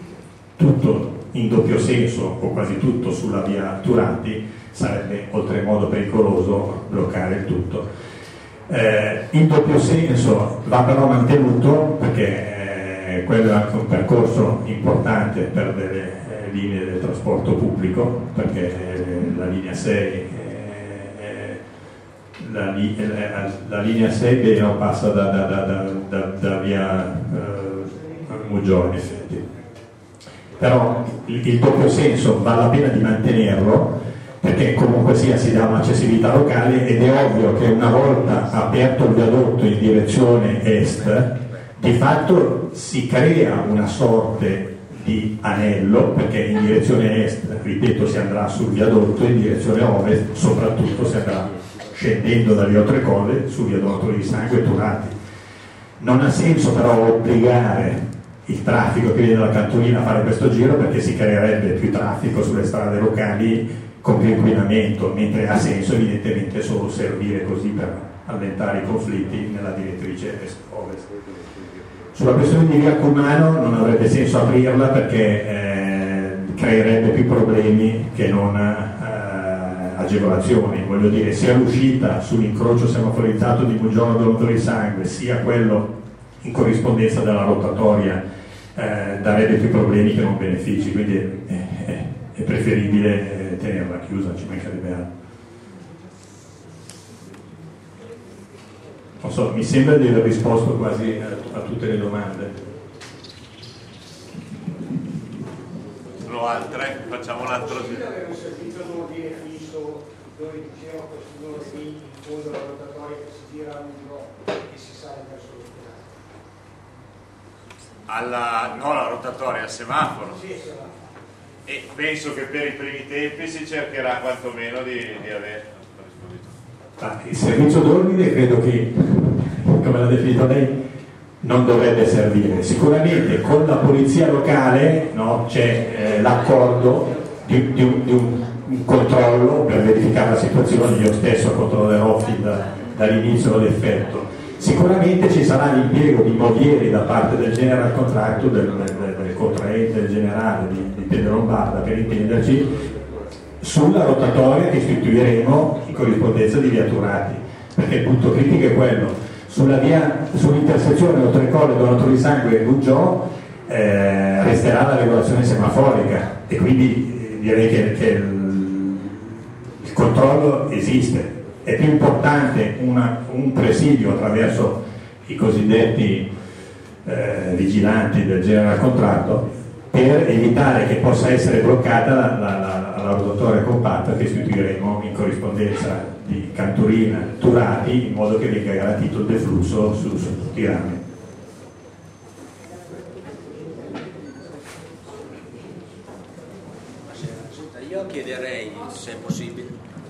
tutto in doppio senso o quasi tutto sulla via Turati, sarebbe oltremodo pericoloso bloccare il tutto. Eh, in doppio senso va però mantenuto perché eh, quello è anche un percorso importante per delle eh, linee del trasporto pubblico, perché eh, la linea sei eh, la, li, eh, la linea sei non passa da, da, da, da, da, da via eh, Mugiò in effetti. Però il, il doppio senso vale la pena di mantenerlo perché comunque sia si dà un'accessibilità locale ed è ovvio che una volta aperto il viadotto in direzione est di fatto si crea una sorte di anello perché in direzione est, ripeto, si andrà sul viadotto, in direzione ovest soprattutto si andrà scendendo da via Oltrecolle sul viadotto di Sangue Turati. Non ha senso però obbligare il traffico che viene dalla Cantolina a fare questo giro perché si creerebbe più traffico sulle strade locali con più inquinamento, mentre ha senso evidentemente solo servire così per allentare i conflitti nella direttrice est-ovest. Sulla questione di via Cumano non avrebbe senso aprirla perché eh, creerebbe più problemi che non eh, agevolazioni, voglio dire sia l'uscita sull'incrocio semaforizzato di Mugiò Donato di Sangue sia quello in corrispondenza della rotatoria eh, darebbe più problemi che non benefici, quindi eh, eh, è preferibile eh, tenerla chiusa, ci mancherebbe altro. non so, mi sembra di aver risposto quasi a, a tutte le domande. Sono altre? Facciamo un altro. Io avevo servizio d'ordine fisso dove diceva questo qui in fondo alla rotatoria che si gira a un giro e si sale verso l'ospedale. Alla, no, la rotatoria, al semaforo. Sì, semaforo. E penso che per i primi tempi si cercherà quantomeno di, di avere. Ah, il servizio d'ordine credo che, come l'ha definito lei, non dovrebbe servire. Sicuramente con la polizia locale, no, c'è eh, l'accordo di, di, un, di un, un controllo per verificare la situazione. Io stesso controllerò fin da, dall'inizio l'effetto. Sicuramente ci sarà l'impiego di modieri da parte del general contractor, del, del, del contraente generale di, di Pedro Lombarda, per intenderci, sulla rotatoria che istituiremo in corrispondenza di via Turati, perché il punto critico è quello. Sulla via, sull'intersezione Oltrecolle, Donatore di Sangue e Guggiò eh, resterà la regolazione semaforica e quindi eh, direi che, che il, il controllo esiste. È più importante una, un presidio attraverso i cosiddetti eh, vigilanti del general contratto per evitare che possa essere bloccata la, la, la, la rotatoria compatta che istituiremo in corrispondenza di Canturina Turati, in modo che venga garantito il deflusso su, su tutti i rami. Io chiederei, se è possibile,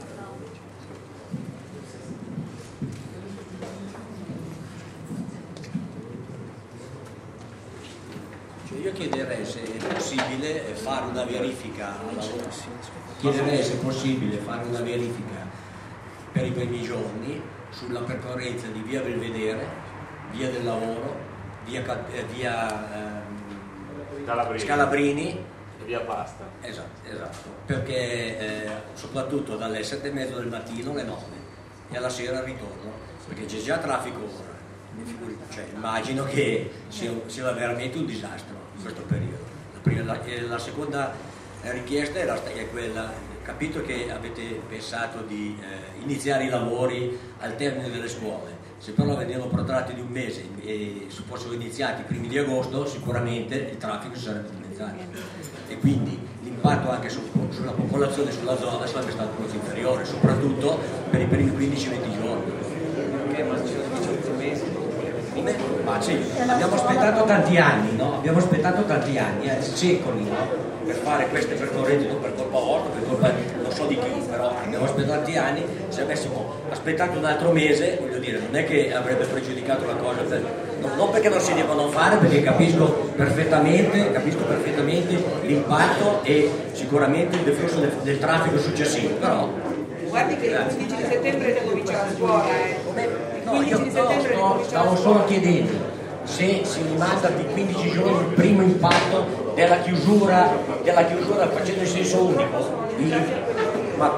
cioè io chiederei se è possibile fare una verifica alla chiederei se è possibile fare una verifica per i primi giorni sulla percorrenza di via Belvedere, via del Lavoro, via, eh, via ehm, Scalabrini. Scalabrini e via Pasta. Esatto, esatto, perché eh, soprattutto dalle sette e mezza del mattino alle nove e alla sera al ritorno, perché c'è già traffico ora, cioè, immagino che sia, sia veramente un disastro in questo periodo. La, prima, la, la seconda richiesta è, la, è quella, capito che avete pensato di eh, iniziare i lavori al termine delle scuole, se però venivano protratti di un mese e se fossero iniziati i primi di agosto sicuramente il traffico si sarebbe dimezzato e quindi l'impatto anche su, sulla popolazione, sulla zona sarebbe stato molto inferiore, soprattutto per i primi quindici venti giorni. Perché ma ci sono diciotto mesi? Come? Ma sì, abbiamo aspettato tanti anni, no? Abbiamo aspettato tanti anni, eh, secoli, no? Per fare queste percorrenze, non per colpa vostra, per colpa non so di chi, però abbiamo aspettato tanti anni, se avessimo aspettato un altro mese, voglio dire, non è che avrebbe pregiudicato la cosa, per, non, non perché non si devono fare, perché capisco perfettamente, capisco perfettamente l'impatto e sicuramente il deflusso del, del traffico successivo, però... Guardi che il quindici di settembre comincia la scuola, eh. Il No, io quindici di settembre no, comincia stavo la solo scuola. chiedendo se si rimanda di quindici giorni il primo impatto della chiusura, della chiusura facendo il senso unico. Ma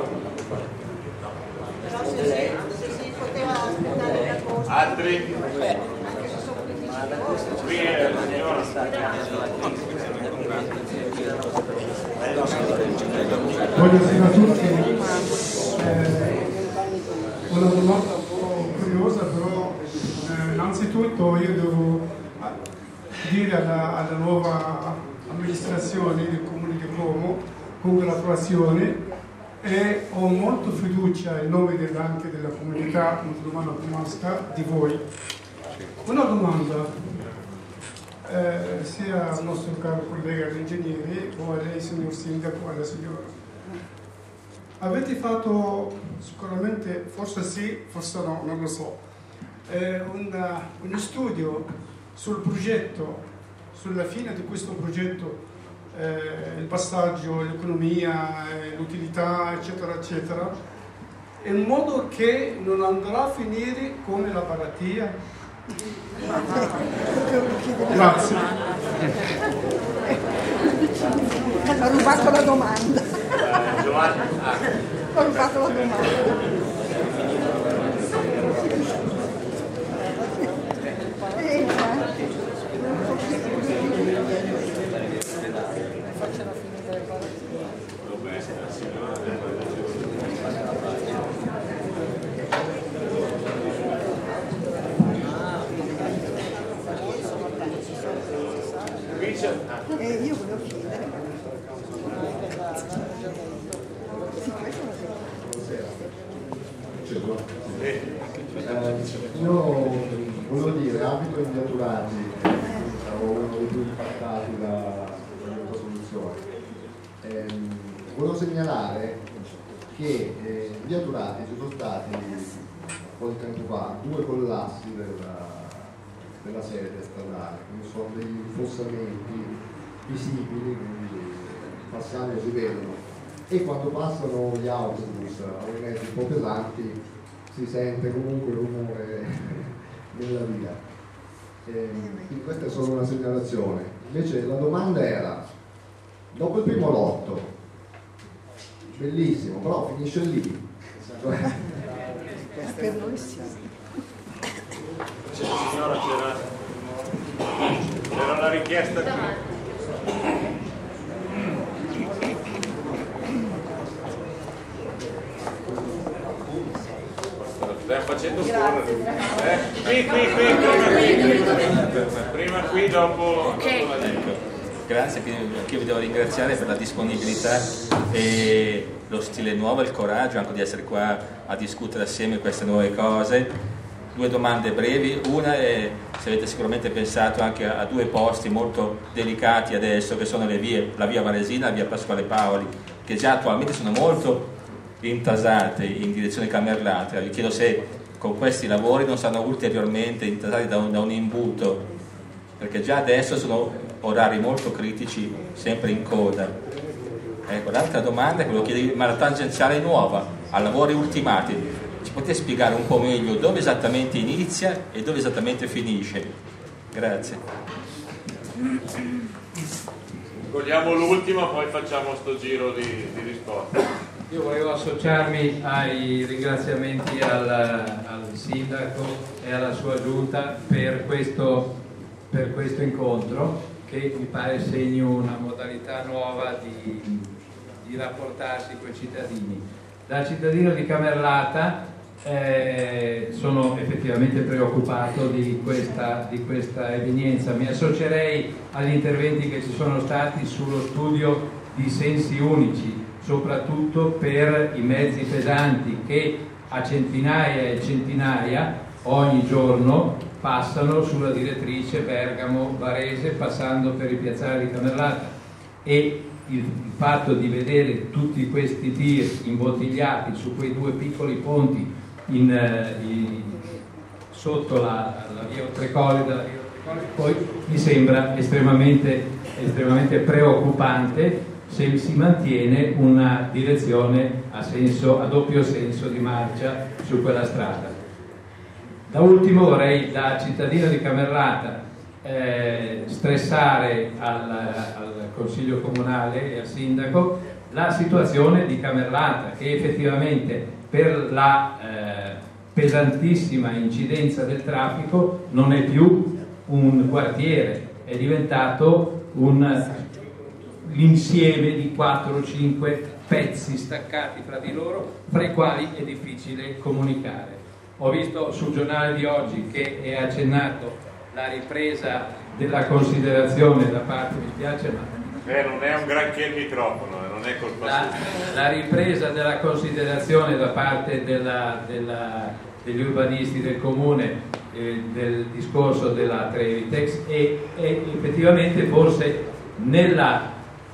Altri? Qui è la signora. Buonasera a tutti. Eh, una domanda un po' curiosa, però eh, innanzitutto io devo dire alla, alla nuova amministrazione del Comune di Como congratulazioni e ho molto fiducia in nome del, anche della comunità musulmana comasca di voi. Una domanda eh, sia al nostro caro collega l'ingegnere o a lei signor sindaco, alla signora. Avete fatto sicuramente, forse sì, forse no, non lo so, eh, una, uno studio sul progetto, sulla fine di questo progetto, eh, il passaggio, l'economia, eh, l'utilità, eccetera, eccetera, in modo che non andrà a finire come la paratia. Grazie. Ho rubato la domanda. Ho rubato la domanda. E io volevo chiedere. Sì, Eh, io volevo dire, abito in Viaturati, sarò uno dei più impattati da questa soluzione. Eh, volevo segnalare che eh, in Viaturati ci sono stati un po' di tempo fa due collassi della, della sede stradale, quindi sono dei fossamenti visibili, quindi passando si vedono, e quando passano gli autobus o i mezzi un po' pesanti si sente comunque il rumore nella via. E, quindi questa è solo una segnalazione. Invece la domanda era, dopo il primo lotto, bellissimo, però finisce lì. Cioè, per noi sì. Signora, c'era, c'era la richiesta qui. Stiamo facendo correre. Eh? Qui, qui, qui, prima qui. Prima qui, dopo. Okay. Ecco. Grazie, anche io vi devo ringraziare per la disponibilità e lo stile nuovo e il coraggio anche di essere qua a discutere assieme queste nuove cose. Due domande brevi. Una è se avete sicuramente pensato anche a, a due posti molto delicati adesso, che sono le vie, la via Varesina e la via Pasquale Paoli, che già attualmente sono molto intasate in direzione Camerlata. Vi chiedo se con questi lavori non saranno ulteriormente intasati da un, da un imbuto, perché già adesso sono orari molto critici, sempre in coda. Ecco, l'altra domanda è quello che chiede, ma la tangenziale nuova, a lavori ultimati, ci potete spiegare un po' meglio dove esattamente inizia e dove esattamente finisce? Grazie. Cogliamo l'ultima, poi facciamo sto giro di, di risposte. Io volevo associarmi ai ringraziamenti al, al sindaco e alla sua giunta per questo, per questo incontro, che mi pare segni una modalità nuova di, di rapportarsi con i cittadini. Da cittadino di Camerlata eh, sono effettivamente preoccupato di questa, di questa evenienza. Mi associerei agli interventi che ci sono stati sullo studio di sensi unici, soprattutto per i mezzi pesanti che a centinaia e centinaia ogni giorno passano sulla direttrice Bergamo-Varese, passando per i piazzali di Camerlata, e il, il fatto di vedere tutti questi tir imbottigliati su quei due piccoli ponti in, in, sotto la, la via Oltrecolida, poi mi sembra estremamente, estremamente preoccupante se si mantiene una direzione a, senso, a doppio senso di marcia su quella strada. Da ultimo vorrei, da cittadino di Camerlata, eh, stressare al, al Consiglio Comunale e al Sindaco la situazione di Camerlata, che effettivamente per la eh, pesantissima incidenza del traffico non è più un quartiere, è diventato un l'insieme di quattro o cinque pezzi staccati fra di loro, fra i quali è difficile comunicare. Ho visto sul giornale di oggi che è accennato la ripresa della considerazione da parte, mi spiace ma eh, non è un granché il microfono, non è colpa la, la ripresa della considerazione da parte della, della, degli urbanisti del comune eh, del discorso della Trevitex, e, e effettivamente forse nella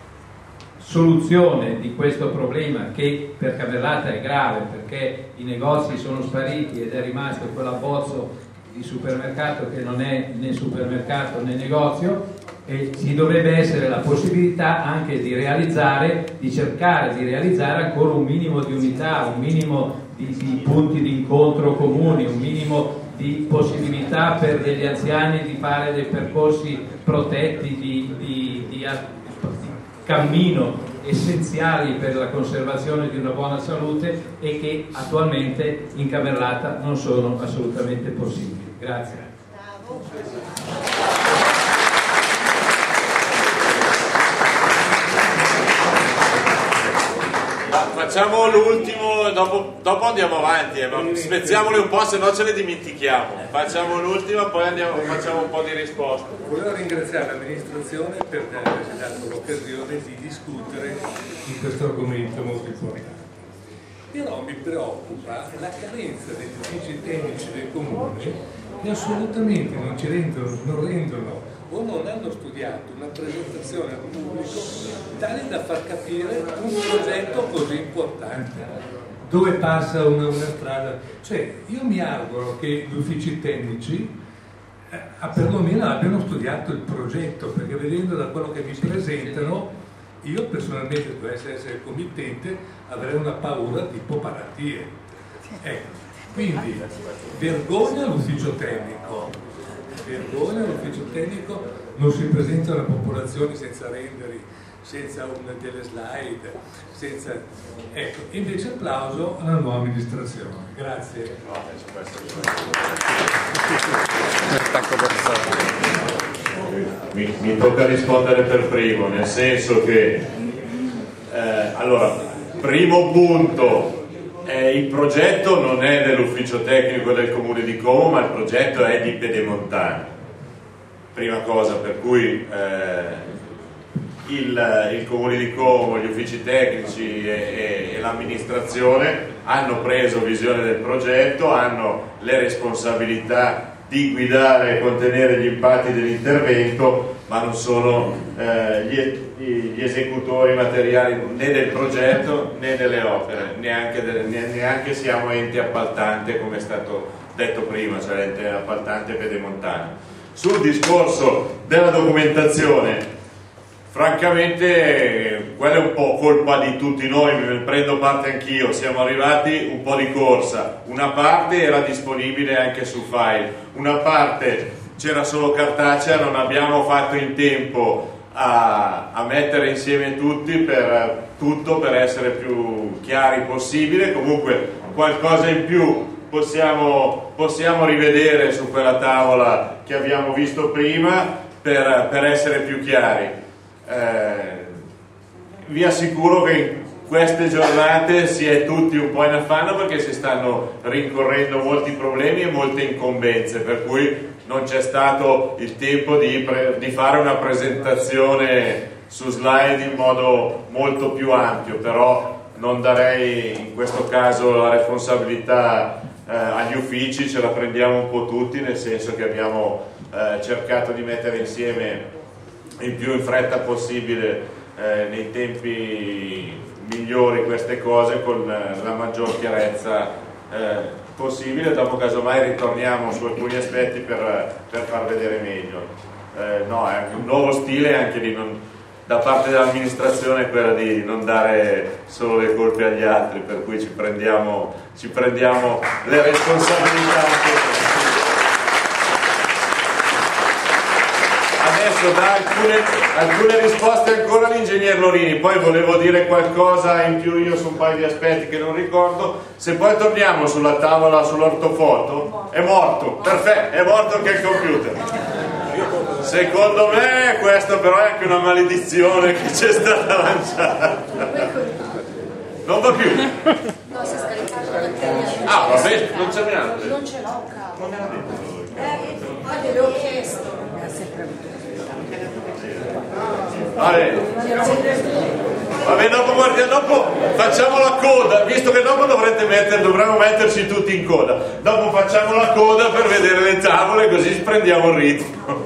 soluzione di questo problema, che per Camerlata è grave perché i negozi sono spariti ed è rimasto quell'abbozzo di supermercato che non è né supermercato né negozio, e ci dovrebbe essere la possibilità anche di realizzare, di cercare di realizzare ancora un minimo di unità, un minimo di, di punti di incontro comuni, un minimo di possibilità per degli anziani di fare dei percorsi protetti di, di, di, di cammino essenziali per la conservazione di una buona salute, e che attualmente in Camerlata non sono assolutamente possibili. Grazie. facciamo l'ultimo, dopo, dopo andiamo avanti, eh, ma spezziamole un po', se no ce le dimentichiamo. Facciamo l'ultima, poi andiamo, facciamo un po' di risposte. Volevo ringraziare l'amministrazione per averci dato l'occasione di discutere di questo argomento molto importante. Però mi preoccupa la carenza degli uffici tecnici del comune che assolutamente non ci rendono, non rendono o non hanno studiato una presentazione al pubblico tale da far capire un progetto così importante. Dove passa una, una strada? Cioè, io mi auguro che gli uffici tecnici eh, perlomeno abbiano studiato il progetto, perché vedendo da quello che mi presentano, io personalmente, se dovessi essere committente, avrei una paura tipo paratie. Ecco, quindi vergogna l'ufficio tecnico, vergogna l'ufficio tecnico, non si presenta alla popolazione senza renderi, senza una delle slide, senza... Ecco, invece applauso alla nuova amministrazione. Grazie. Mi, mi tocca rispondere per primo, nel senso che eh, allora, primo punto, eh, il progetto non è dell'ufficio tecnico del comune di Como, ma il progetto è di Pedemontana, prima cosa, per cui eh, il, il comune di Como, gli uffici tecnici e, e, e l'amministrazione hanno preso visione del progetto, hanno le responsabilità di guidare e contenere gli impatti dell'intervento, ma non sono eh, gli, gli esecutori materiali né del progetto né delle opere, neanche, de, neanche siamo ente appaltante come è stato detto prima, cioè ente appaltante Pedemontana. Sul discorso della documentazione, francamente quella è un po' colpa di tutti noi, me ne prendo parte anch'io, siamo arrivati un po' di corsa, una parte era disponibile anche su file, una parte c'era solo cartacea, non abbiamo fatto in tempo a, a mettere insieme tutti per, tutto per essere più chiari possibile. Comunque qualcosa in più possiamo, possiamo rivedere su quella tavola che abbiamo visto prima per, per essere più chiari. Eh, vi assicuro che in queste giornate si è tutti un po' in affanno perché si stanno rincorrendo molti problemi e molte incombenze, per cui non c'è stato il tempo di, pre- di fare una presentazione su slide in modo molto più ampio, però non darei in questo caso la responsabilità eh, agli uffici, ce la prendiamo un po' tutti, nel senso che abbiamo eh, cercato di mettere insieme il più in fretta possibile eh, nei tempi migliori queste cose con eh, la maggior chiarezza eh, possibile. Dopo casomai ritorniamo su alcuni aspetti per, per far vedere meglio. Eh, no, è anche un nuovo stile anche di non, da parte dell'amministrazione, quella di non dare solo le colpe agli altri, per cui ci prendiamo, ci prendiamo le responsabilità anche. Adesso da alcune, alcune risposte ancora all'ingegner Lorini, poi volevo dire qualcosa in più io su un paio di aspetti che non ricordo. Se poi torniamo sulla tavola sull'ortofoto, è morto, perfetto, è morto anche il computer. Secondo me questa però è anche una maledizione che c'è stata lanciata. Non va più. No, si è scaricato la batteria. Ah, vabbè, non ce n'è. Non ce l'ho, cavolo. Eh, ma te l'ho chiesto. Vabbè. Vabbè, dopo guardiamo, dopo facciamo la coda, visto che dopo dovrete mettere, dovremmo metterci tutti in coda. Dopo facciamo la coda per vedere le tavole, così prendiamo il ritmo.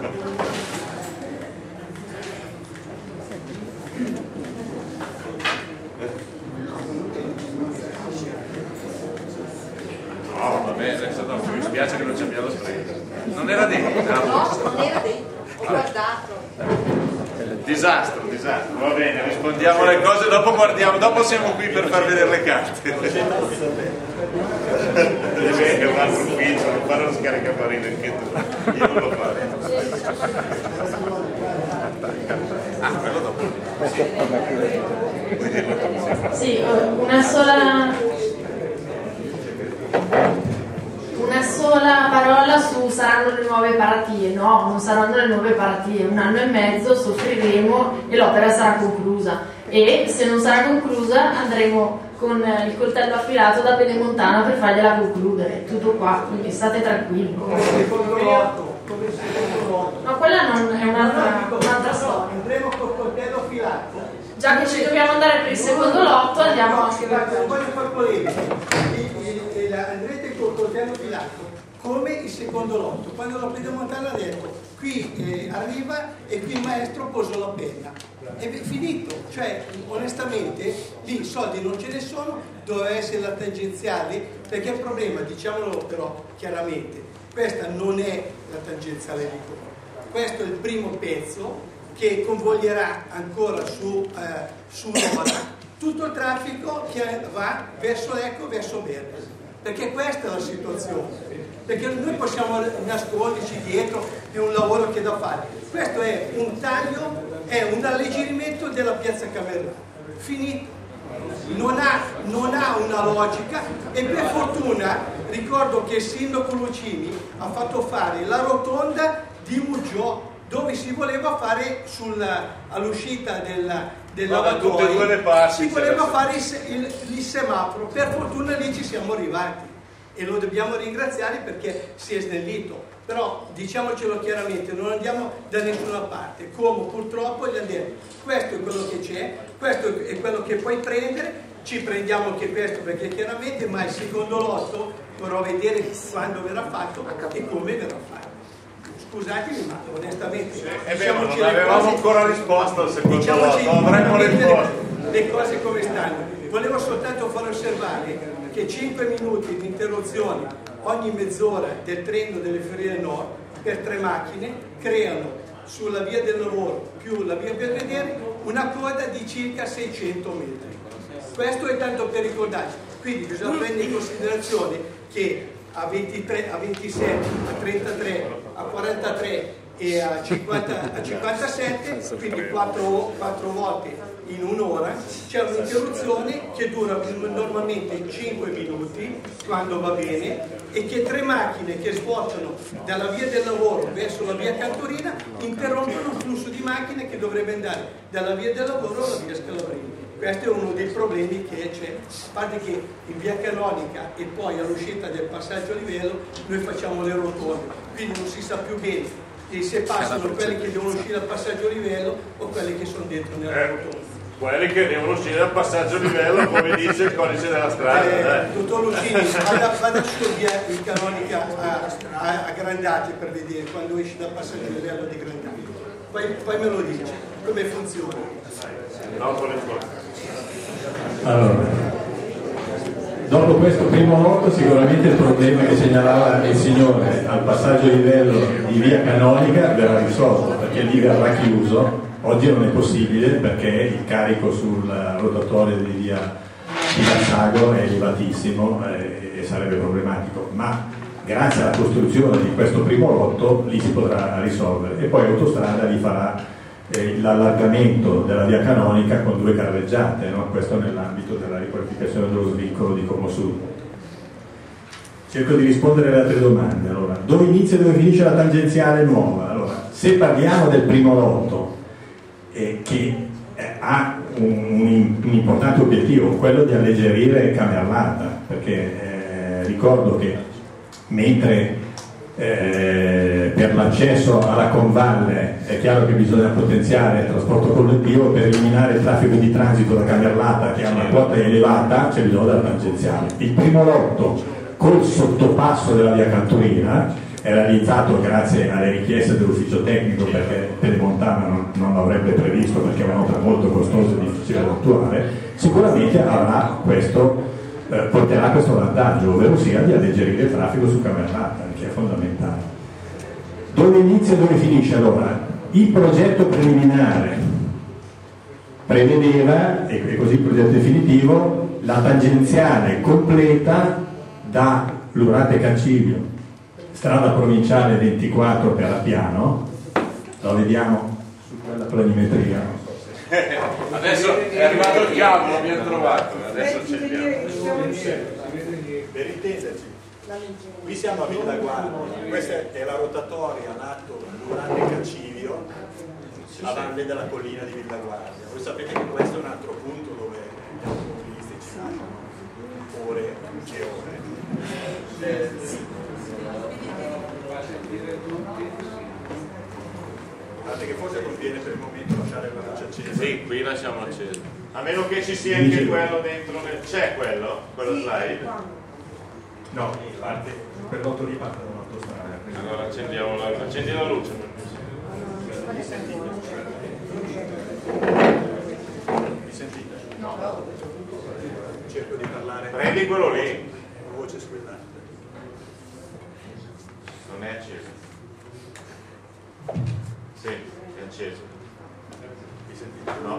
No, vabbè, adesso dopo mi spiace che non ci abbiamo spento. Non era dentro? No, non era dentro, ho guardato. Disastro, disastro, va bene, rispondiamo alle cose, dopo guardiamo, dopo siamo qui per far vedere le carte. È un altro ufficio, non fare lo scaricafarina anche tu, io non lo farò. Ah, quello dopo. Sì, una sola una sola parola su sarà saranno le nuove paratie. No, non saranno le nuove paratie. Un anno e mezzo soffriremo e l'opera sarà conclusa. E se non sarà conclusa andremo con il coltello affilato da Pedemontana per fargliela concludere. Tutto qua, quindi state tranquilli. Ma quella non è un'altra, un'altra storia. Andremo col coltello affilato. Già che ci dobbiamo andare per il secondo lotto, andiamo anche per quello. Voglio far polemica. Andrete col coltello affilato come il secondo lotto. Quando la Pedemontana ha detto qui eh, arriva e qui il maestro posò la penna. È finito, cioè onestamente lì i soldi non ce ne sono, doveva essere la tangenziale, perché il problema, diciamolo però chiaramente, questa non è la tangenziale di Como, questo è il primo pezzo che convoglierà ancora su, eh, su Nora tutto il traffico che va verso Lecco, verso Bergamo, perché questa è la situazione, perché noi possiamo nasconderci dietro, è un lavoro che è da fare, questo è un taglio, è un alleggerimento della piazza Camerlata, finito, non ha, non ha una logica e per fortuna ricordo che il sindaco Lucini ha fatto fare la rotonda di Muggiò, dove si voleva fare all'uscita del, del lavatoio, si voleva fare il, il, il semaforo, per fortuna lì ci siamo arrivati e lo dobbiamo ringraziare perché si è snellito, però diciamocelo chiaramente, non andiamo da nessuna parte, come purtroppo gli andiamo, questo è quello che c'è, questo è quello che puoi prendere, ci prendiamo anche questo perché chiaramente, ma il secondo lotto vorrò vedere quando verrà fatto e come verrà fatto. Scusatemi, ma onestamente sì, è vero, non avevamo cose, ancora risposto al secondo lotto, avremmo risposto. Le cose come stanno. Volevo soltanto far osservare che cinque minuti di interruzione ogni mezz'ora del treno delle Ferrovie Nord per tre macchine creano sulla via del lavoro più la via Belvedere una coda di circa seicento metri. Questo è tanto per ricordare. Quindi bisogna prendere in considerazione che a ventitré, a ventisette, a trentatré, a quarantatré e a, cinquanta, a cinquantasette, quindi quattro, quattro volte in un'ora, c'è un'interruzione che dura normalmente cinque minuti quando va bene e che tre macchine che sbocciano dalla via del lavoro verso la via Cantorina interrompono un flusso di macchine che dovrebbe andare dalla via del lavoro alla via Scalabrini. Questo è uno dei problemi che c'è, a parte che in via Canonica e poi all'uscita del passaggio a livello noi facciamo le rotonde, quindi non si sa più bene se passano quelli che devono uscire dal passaggio a livello o quelli che sono dentro nella eh, rotonda. Quelli che devono uscire dal passaggio a livello, come dice il codice della strada. Eh, eh. Dottor Lucini, vada, vada su via in Canonica a, a, a Grandati per vedere quando esce dal passaggio a livello di Grandati. Poi, poi me lo dice, come funziona. No, con le Allora, dopo questo primo lotto sicuramente il problema che segnalava il signore al passaggio a livello di via Canonica verrà risolto perché lì verrà chiuso. Oggi non è possibile perché il carico sul rotatorio di via Piazzago è elevatissimo e, e sarebbe problematico, ma grazie alla costruzione di questo primo lotto lì si potrà risolvere e poi l'autostrada li farà eh, l'allargamento della via Canonica con due carreggiate, no? Questo nell'ambito della riqualificazione dello svincolo di Como Sud. Cerco di rispondere alle altre domande. Allora, dove inizia e dove finisce la tangenziale nuova? Allora, se parliamo del primo lotto eh, che eh, ha un, un, un importante obiettivo, quello di alleggerire Camerlata, perché eh, ricordo che mentre eh, per l'accesso alla Convalle è chiaro che bisogna potenziare il trasporto collettivo, per eliminare il traffico di transito da Camerlata che ha una quota elevata c'è bisogno della tangenziale. Il primo lotto col sottopasso della via Cantorina è realizzato grazie alle richieste dell'ufficio tecnico perché Pedemontana non, non l'avrebbe previsto perché è un'opera molto costosa e difficile da attuare, sicuramente avrà questo eh, porterà questo vantaggio, ovvero sia di alleggerire il traffico su Camerlata, che è fondamentale. Dove inizia e dove finisce? Allora, il progetto preliminare prevedeva, e così il progetto definitivo, la tangenziale completa da Lurate Cancivio, strada provinciale ventiquattro per Appiano, lo vediamo su quella planimetria. Adesso è arrivato il cavolo, l'abbiamo trovato, adesso c'è il Per intenderci, Qui siamo a Villa Guardia, questa è la rotatoria nato durante Cacciglio a valle della collina di Villa Guardia. Voi sapete che questo è un altro punto dove gli automobilisti ci lasciano ore e ore. Eh, Guardate che forse conviene per il momento lasciare la luce accesa. Sì, qui lasciamo acceso. A meno che ci sia anche quello dentro. Nel... C'è quello? Quello slide? No, parte, per l'otto lì parte dall'autostrada. Allora accendiamo la, accendi la luce. Mi sentite? Mi sentite? No. Cerco di parlare. Prendi quello lì. Con voce squillante. Non è acceso. Sì, è acceso. Mi sentite? No.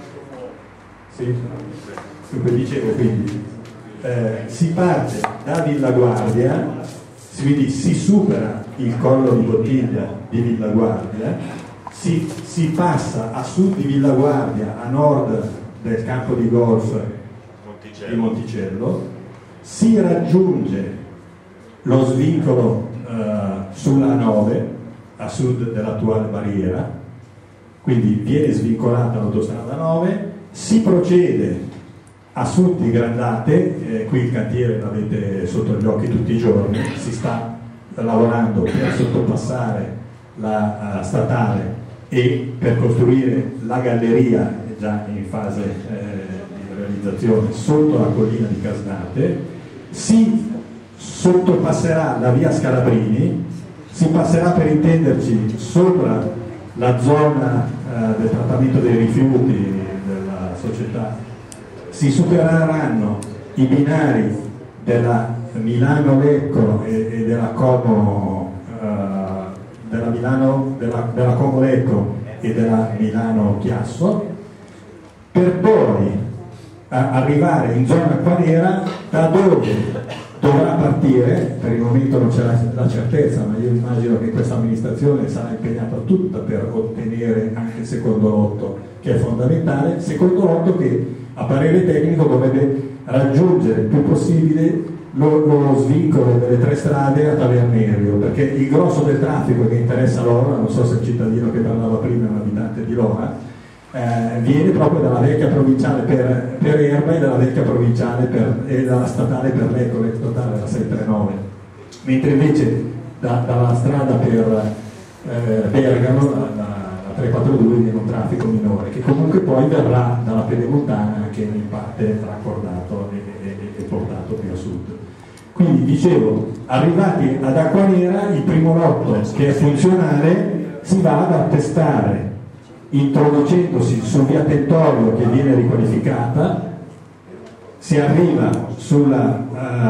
Sì, dunque dicevo quindi. Eh, si parte da Villa Guardia, quindi si supera il collo di bottiglia di Villa Guardia, si, si passa a sud di Villa Guardia, a nord del campo di golf Monticello. di Monticello, si raggiunge lo svincolo eh, sulla A nove, a sud dell'attuale barriera, quindi viene svincolata l'autostrada nove, si procede a sud di Grandate, eh, qui il cantiere l'avete sotto gli occhi tutti i giorni, si sta lavorando per sottopassare la uh, statale e per costruire la galleria già in fase eh, di realizzazione sotto la collina di Casnate, si sottopasserà la via Scalabrini, si passerà per intenderci sopra la zona eh, del trattamento dei rifiuti della società. Si supereranno i binari della Milano-Lecco e, e della Como, uh, della Milano, della, della Como-Lecco e della Milano-Chiasso, per poi uh, arrivare in zona acquanera, da dove dovrà partire, per il momento non c'è la, la certezza, ma io immagino che questa amministrazione sarà impegnata tutta per ottenere anche il secondo lotto, che è fondamentale, secondo lotto che a parere tecnico dovrebbe raggiungere il più possibile lo, lo svincolo delle tre strade a Tavernerio, perché il grosso del traffico che interessa Lora, non so se il cittadino che parlava prima è un abitante di Lora, eh, viene proprio dalla vecchia provinciale per, per Erba e dalla vecchia provinciale per, e dalla statale per Lecco, l'ex statale della seicentotrentanove, mentre invece da, dalla strada per eh, Bergamo la, la, tre quattro due viene un traffico minore che comunque poi verrà dalla Pedemontana, che in parte raccordato e, e, e portato più a sud. Quindi dicevo, arrivati ad Acquanera, il primo lotto che è funzionale si va ad attestare introducendosi su via Tentorio, che viene riqualificata, si arriva sulla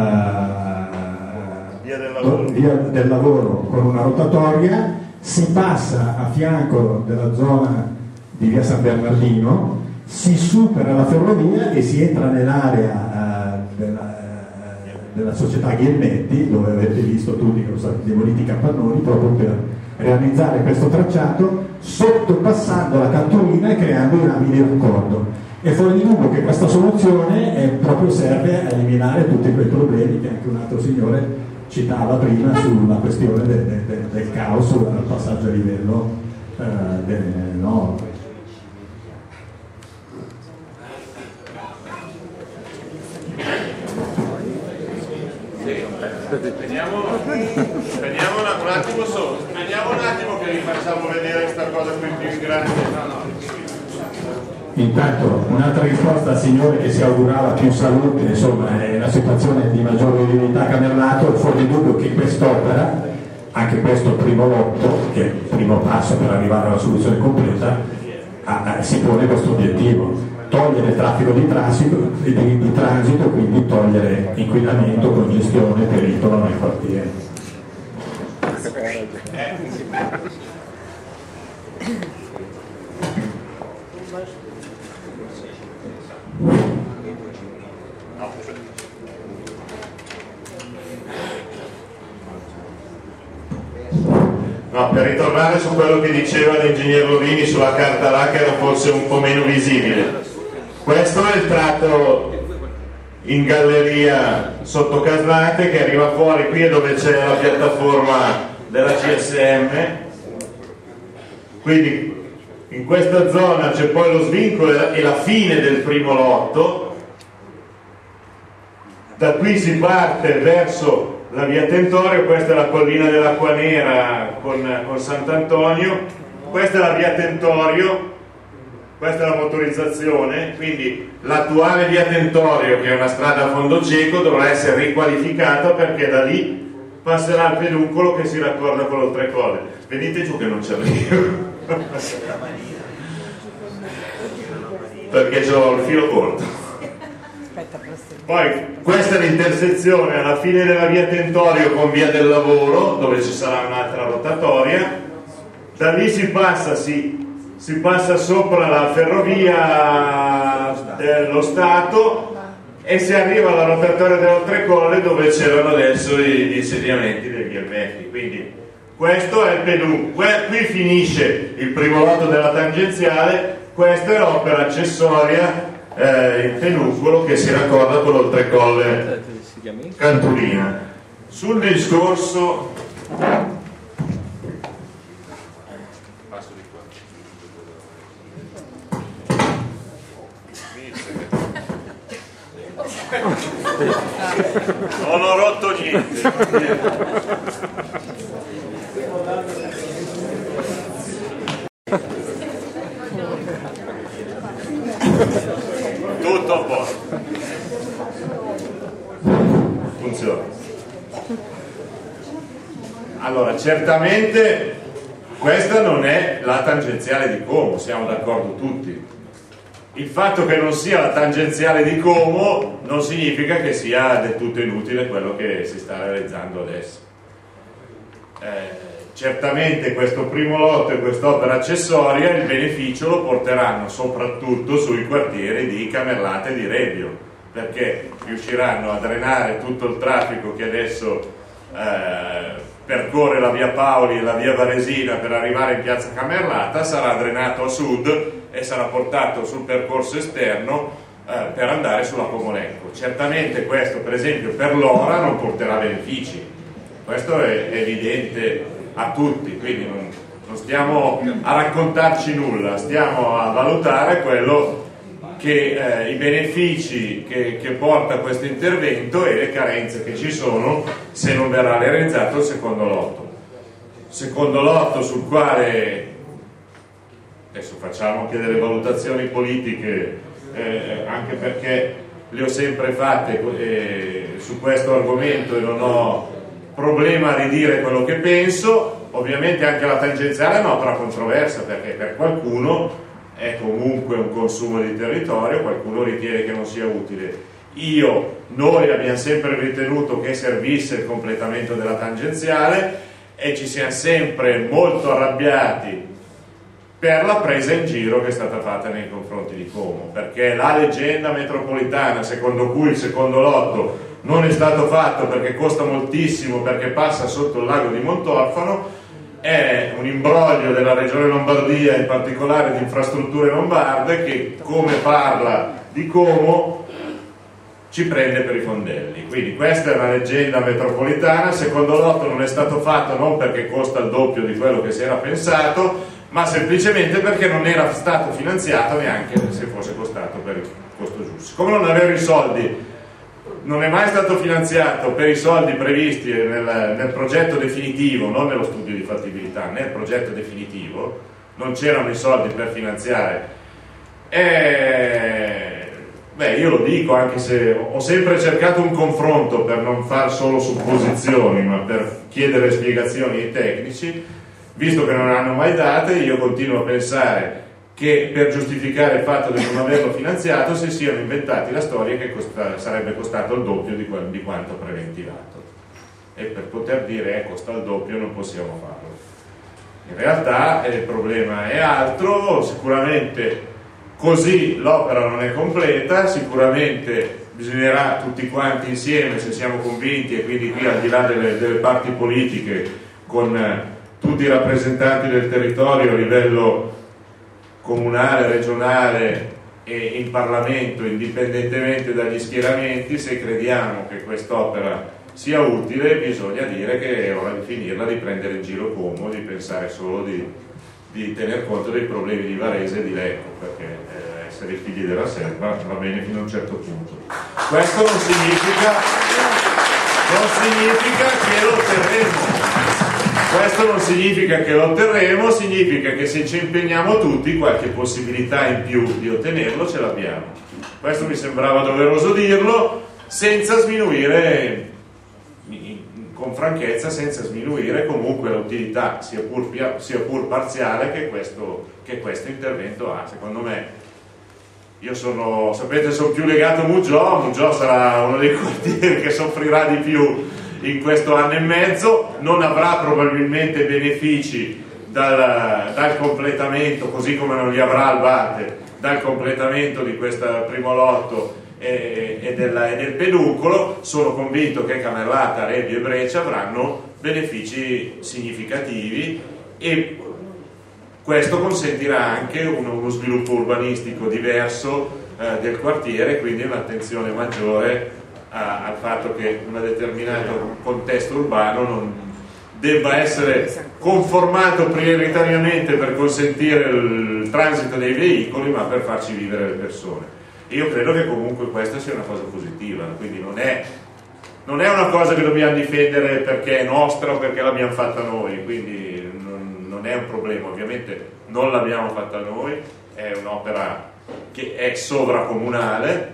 uh, via, del lavoro. via del lavoro con una rotatoria, si passa a fianco della zona di via San Bernardino, si supera la ferrovia e si entra nell'area uh, della, uh, della società Ghielmetti, dove avete visto tutti che sono stati demoliti i capannoni proprio per realizzare questo tracciato, sottopassando la Catturina e creando i rami di raccordo. È fuori di dubbio che questa soluzione è, proprio serve a eliminare tutti quei problemi che anche un altro signore citava prima sulla questione del, del, del caos al passaggio a livello eh, del nord. Veniamo, veniamo un attimo solo, veniamo un attimo che vi facciamo vedere questa cosa qui più in grande. No, no. Intanto un'altra risposta al signore che si augurava più salute, insomma è una situazione di maggiore virilità che ha merlato, fuori di dubbio che quest'opera, anche questo primo lotto, che è il primo passo per arrivare alla soluzione completa, ha, si pone questo obiettivo, togliere il traffico di transito, di, di transito e quindi togliere inquinamento, congestione, pericolo nel quartiere. No, per ritornare su quello che diceva l'ingegner Lovini sulla carta là, che era forse un po' meno visibile. Questo è il tratto in galleria sotto Caslante, che arriva fuori qui è dove c'è la piattaforma della C S M. Quindi in questa zona c'è poi lo svincolo e la fine del primo lotto. Da qui si parte verso la via Tentorio, questa è la collina dell'Acqua Nera con, con Sant'Antonio, questa è la via Tentorio, questa è la motorizzazione, quindi l'attuale via Tentorio, che è una strada a fondo cieco, dovrà essere riqualificata perché da lì passerà il peduncolo che si raccorda con l'oltrecolle. Venite giù che non ci arrivo perché c'ho il filo corto. Poi questa è l'intersezione alla fine della via Tentorio con via del Lavoro, dove ci sarà un'altra rotatoria. Da lì si passa, si, si passa sopra la ferrovia dello Stato e si arriva alla rotatoria dell'Oltrecolle, dove c'erano adesso gli insediamenti dei B M F. Quindi questo è il peduncolo, qui finisce il primo lotto della tangenziale, questa è l'opera accessoria, eh, il peduncolo che si raccorda con l'Oltrecolle Cantulina. Sul discorso non ho rotto niente. Tutto a posto. Funziona. Allora, certamente questa non è la tangenziale di Como, siamo d'accordo tutti. Il fatto che non sia la tangenziale di Como non significa che sia del tutto inutile quello che si sta realizzando adesso. Eh, certamente questo primo lotto e quest'opera accessoria il beneficio lo porteranno soprattutto sui quartieri di Camerlata e di Rebbio, perché riusciranno a drenare tutto il traffico che adesso eh, percorre la via Paoli e la via Varesina per arrivare in piazza Camerlata, sarà drenato a sud e sarà portato sul percorso esterno eh, per andare sulla Comolenco. Certamente questo, per esempio, per l'Ora non porterà benefici, questo è evidente a tutti, quindi non, non stiamo a raccontarci nulla, stiamo a valutare quello che eh, i benefici che, che porta questo intervento e le carenze che ci sono se non verrà realizzato il secondo lotto. Secondo lotto sul quale adesso facciamo anche delle valutazioni politiche, eh, anche perché le ho sempre fatte eh, su questo argomento e non ho problema a ridire quello che penso. Ovviamente anche la tangenziale è un'opera controversa, perché per qualcuno è comunque un consumo di territorio, qualcuno ritiene che non sia utile. Io, noi abbiamo sempre ritenuto che servisse il completamento della tangenziale e ci siamo sempre molto arrabbiati per la presa in giro che è stata fatta nei confronti di Como, perché la leggenda metropolitana secondo cui il secondo lotto non è stato fatto perché costa moltissimo, perché passa sotto il lago di Montorfano, è un imbroglio della regione Lombardia, in particolare di infrastrutture lombarde, che come parla di Como ci prende per i fondelli. Quindi questa è una leggenda metropolitana. Il secondo lotto non è stato fatto non perché costa il doppio di quello che si era pensato, ma semplicemente perché non era stato finanziato neanche se fosse costato per il costo giusto. Siccome non aveva i soldi, non è mai stato finanziato per i soldi previsti nel, nel progetto definitivo, non nello studio di fattibilità, nel progetto definitivo non c'erano i soldi per finanziare. E, beh, io lo dico, anche se ho sempre cercato un confronto per non far solo supposizioni, ma per chiedere spiegazioni ai tecnici, visto che non hanno mai date, io continuo a pensare che per giustificare il fatto di non averlo finanziato si siano inventati la storia che costa, sarebbe costato il doppio di, di quanto preventivato, e per poter dire eh, costa il doppio non possiamo farlo. In realtà eh, il problema è altro. Sicuramente così l'opera non è completa, sicuramente bisognerà tutti quanti insieme, se siamo convinti, e quindi qui al di là delle, delle parti politiche, con eh, tutti i rappresentanti del territorio a livello comunale, regionale e in Parlamento, indipendentemente dagli schieramenti, se crediamo che quest'opera sia utile, bisogna dire che è ora di finirla, di prendere in giro Como, di pensare solo di, di tener conto dei problemi di Varese e di Lecco, perché eh, essere i figli della serva va bene fino a un certo punto. Questo non significa, non significa che lo otterremo. Questo non significa che lo otterremo, significa che se ci impegniamo tutti qualche possibilità in più di ottenerlo ce l'abbiamo. Questo mi sembrava doveroso dirlo, senza sminuire, con franchezza, senza sminuire comunque l'utilità, sia pur, sia pur parziale, che questo, che questo intervento ha. Secondo me, io sono, sapete, sono più legato a Muggiò, Muggiò sarà uno dei quartieri che soffrirà di più in questo anno e mezzo, non avrà probabilmente benefici dal, dal completamento, così come non li avrà Albate, dal completamento di questo primo lotto e, e, della, e del peduncolo. Sono convinto che Camerlata, Rebbio e Breccia avranno benefici significativi, e questo consentirà anche uno, uno sviluppo urbanistico diverso eh, del quartiere, quindi un'attenzione maggiore a, al fatto che un determinato contesto urbano non debba essere conformato prioritariamente per consentire il transito dei veicoli, ma per farci vivere le persone. E io credo che comunque questa sia una cosa positiva, quindi non è, non è una cosa che dobbiamo difendere perché è nostra o perché l'abbiamo fatta noi, quindi non, non è un problema. Ovviamente non l'abbiamo fatta noi, è un'opera che è sovracomunale,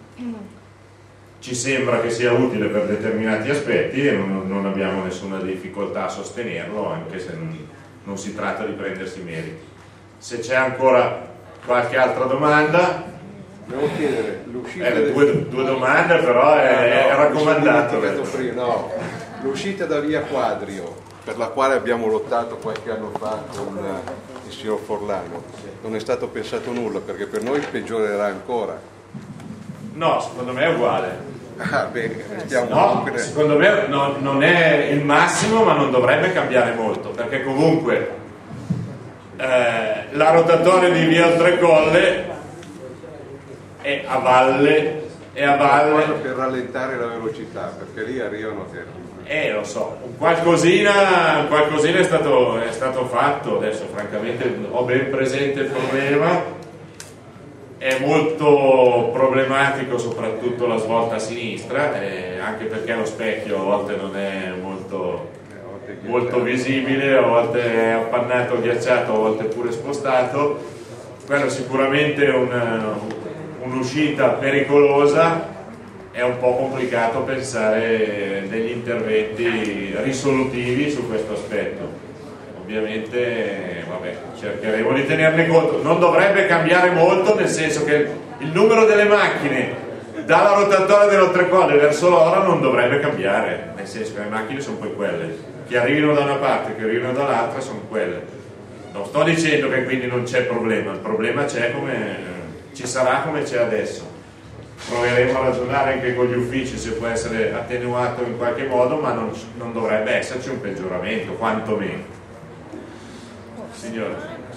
ci sembra che sia utile per determinati aspetti e non, non abbiamo nessuna difficoltà a sostenerlo, anche se non, non si tratta di prendersi meriti. Se c'è ancora qualche altra domanda, devo chiedere l'uscita eh, del... due, due domande, però è, no, no, è raccomandato. No, l'uscita da via Quadrio, per la quale abbiamo lottato qualche anno fa con uh, il signor Forlano, non è stato pensato nulla, perché per noi peggiorerà ancora. No, secondo me è uguale. Ah, bene, stiamo no, secondo me no, non è il massimo, ma non dovrebbe cambiare molto, perché comunque eh, la rotatoria di via Oltrecolle è a valle, è a valle per rallentare la velocità, perché lì arrivano a terra. Eh, lo so, qualcosina, qualcosina è stato, è stato fatto, adesso francamente ho ben presente il problema. È molto problematico soprattutto la svolta a sinistra, eh, anche perché lo specchio a volte non è molto, molto visibile, a volte è appannato, ghiacciato, a volte pure spostato. Quello sicuramente è una, un'uscita pericolosa. È un po' complicato pensare degli interventi risolutivi su questo aspetto. Ovviamente, vabbè, cercheremo di tenerne conto. Non dovrebbe cambiare molto, nel senso che il numero delle macchine dalla rotatoria dell'Oltrecolle verso l'Ora non dovrebbe cambiare, nel senso che le macchine sono poi quelle, che arrivino da una parte, che arrivino dall'altra, sono quelle. Non sto dicendo che quindi non c'è problema, il problema c'è, come ci sarà, come c'è adesso. Proveremo a ragionare anche con gli uffici se può essere attenuato in qualche modo, ma non, non dovrebbe esserci un peggioramento, quantomeno. Signore.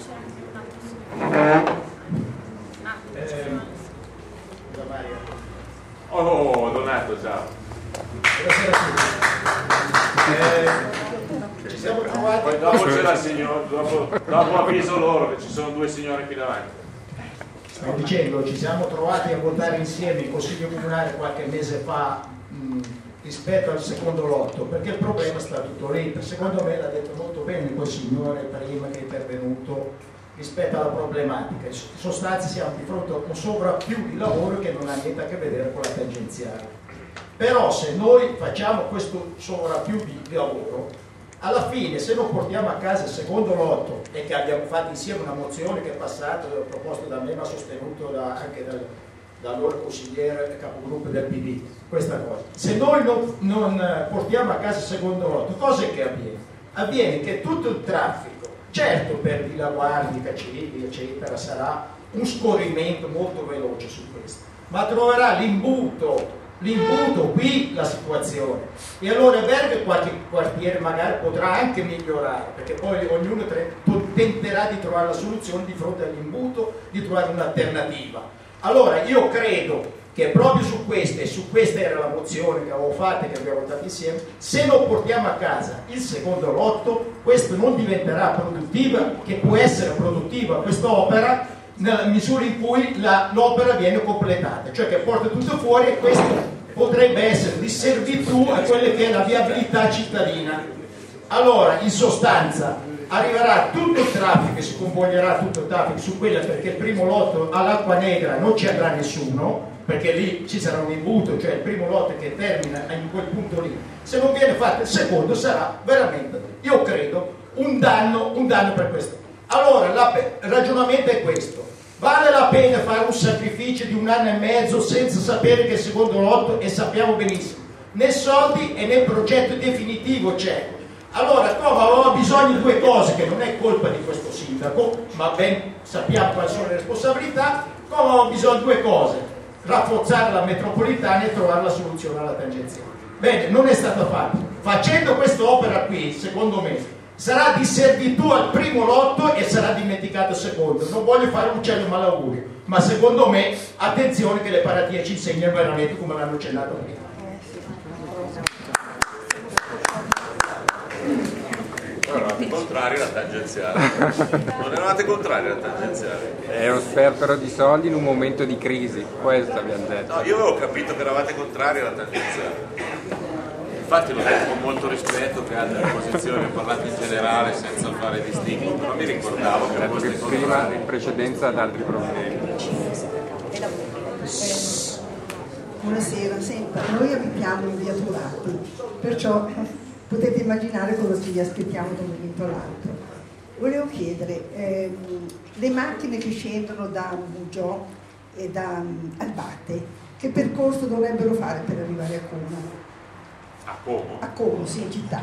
Oh, Donato, ciao. Buonasera a tutti. Eh, ci siamo trovati. Poi dopo c'è la signora, dopo, dopo avviso loro che ci sono due signore qui davanti. Sto dicendo, ci siamo trovati a votare insieme in Consiglio Comunale qualche mese fa mh, rispetto al secondo lotto, perché il problema sta tutto lì. Secondo me l'ha detto molto bene quel signore prima che è intervenuto rispetto alla problematica. In sostanza siamo di fronte a un sovrappiù di lavoro che non ha niente a che vedere con la tangenziale. Però se noi facciamo questo sovrappiù di lavoro, alla fine se non portiamo a casa il secondo lotto, e che abbiamo fatto insieme una mozione che è passata, proposta da me ma sostenuto da, anche dal dall'allora consigliere capogruppo del P D, questa cosa. Se noi non, non portiamo a casa il secondo lotto, cosa è che avviene? Avviene che tutto il traffico, certo per i Laguardi, Caccirilli, eccetera, sarà un scorrimento molto veloce su questo, ma troverà l'imbuto, l'imbuto qui la situazione. E allora è vero che qualche quartiere magari potrà anche migliorare, perché poi ognuno tenterà di trovare la soluzione di fronte all'imbuto, di trovare un'alternativa. Allora io credo che proprio su queste, e su questa era la mozione che avevo fatto e che abbiamo votato insieme, se non portiamo a casa il secondo lotto, questo non diventerà produttiva, che può essere produttiva quest'opera nella misura in cui la, l'opera viene completata, cioè che porta tutto fuori, e questo potrebbe essere di servitù a quella che è la viabilità cittadina. Allora, in sostanza, arriverà tutto il traffico, si convoglierà tutto il traffico su quella, perché il primo lotto all'Acqua Negra non ci andrà nessuno, perché lì ci sarà un imbuto, cioè il primo lotto che termina in quel punto lì. Se non viene fatto il secondo sarà veramente, io credo, un danno, un danno per questo. Allora, il ragionamento è questo: vale la pena fare un sacrificio di un anno e mezzo senza sapere che il secondo lotto, e sappiamo benissimo, né soldi e né progetto definitivo c'è. Allora, come aveva bisogno di due cose, che non è colpa di questo sindaco, ma ben sappiamo quali sono le responsabilità, come aveva bisogno di due cose: rafforzare la metropolitana e trovare la soluzione alla tangenziale. Bene, non è stato fatto. Facendo quest'opera qui, secondo me, sarà di servitù al primo lotto e sarà dimenticato il secondo. Non voglio fare un uccello malaugurio, ma secondo me, attenzione che le paratie ci insegnano veramente come l'hanno accennato prima. Eravate contrari alla tangenziale. Non eravate contrari alla tangenziale. È uno sperpero di soldi in un momento di crisi, questo abbiamo detto. No, io avevo capito che eravate contrari alla tangenziale. Infatti l'ho detto con molto rispetto, che altre posizioni, ho parlato in generale senza fare distinguo, però mi ricordavo che detto che prima in precedenza ad altri problemi. Buonasera, senta, noi abitiamo in via Turati, perciò potete immaginare cosa ci aspettiamo da un momento all'altro. Volevo chiedere, ehm, le macchine che scendono da Bugiò e da um, Albate, che percorso dovrebbero fare per arrivare a Como? A Como? A Como, sì, in città.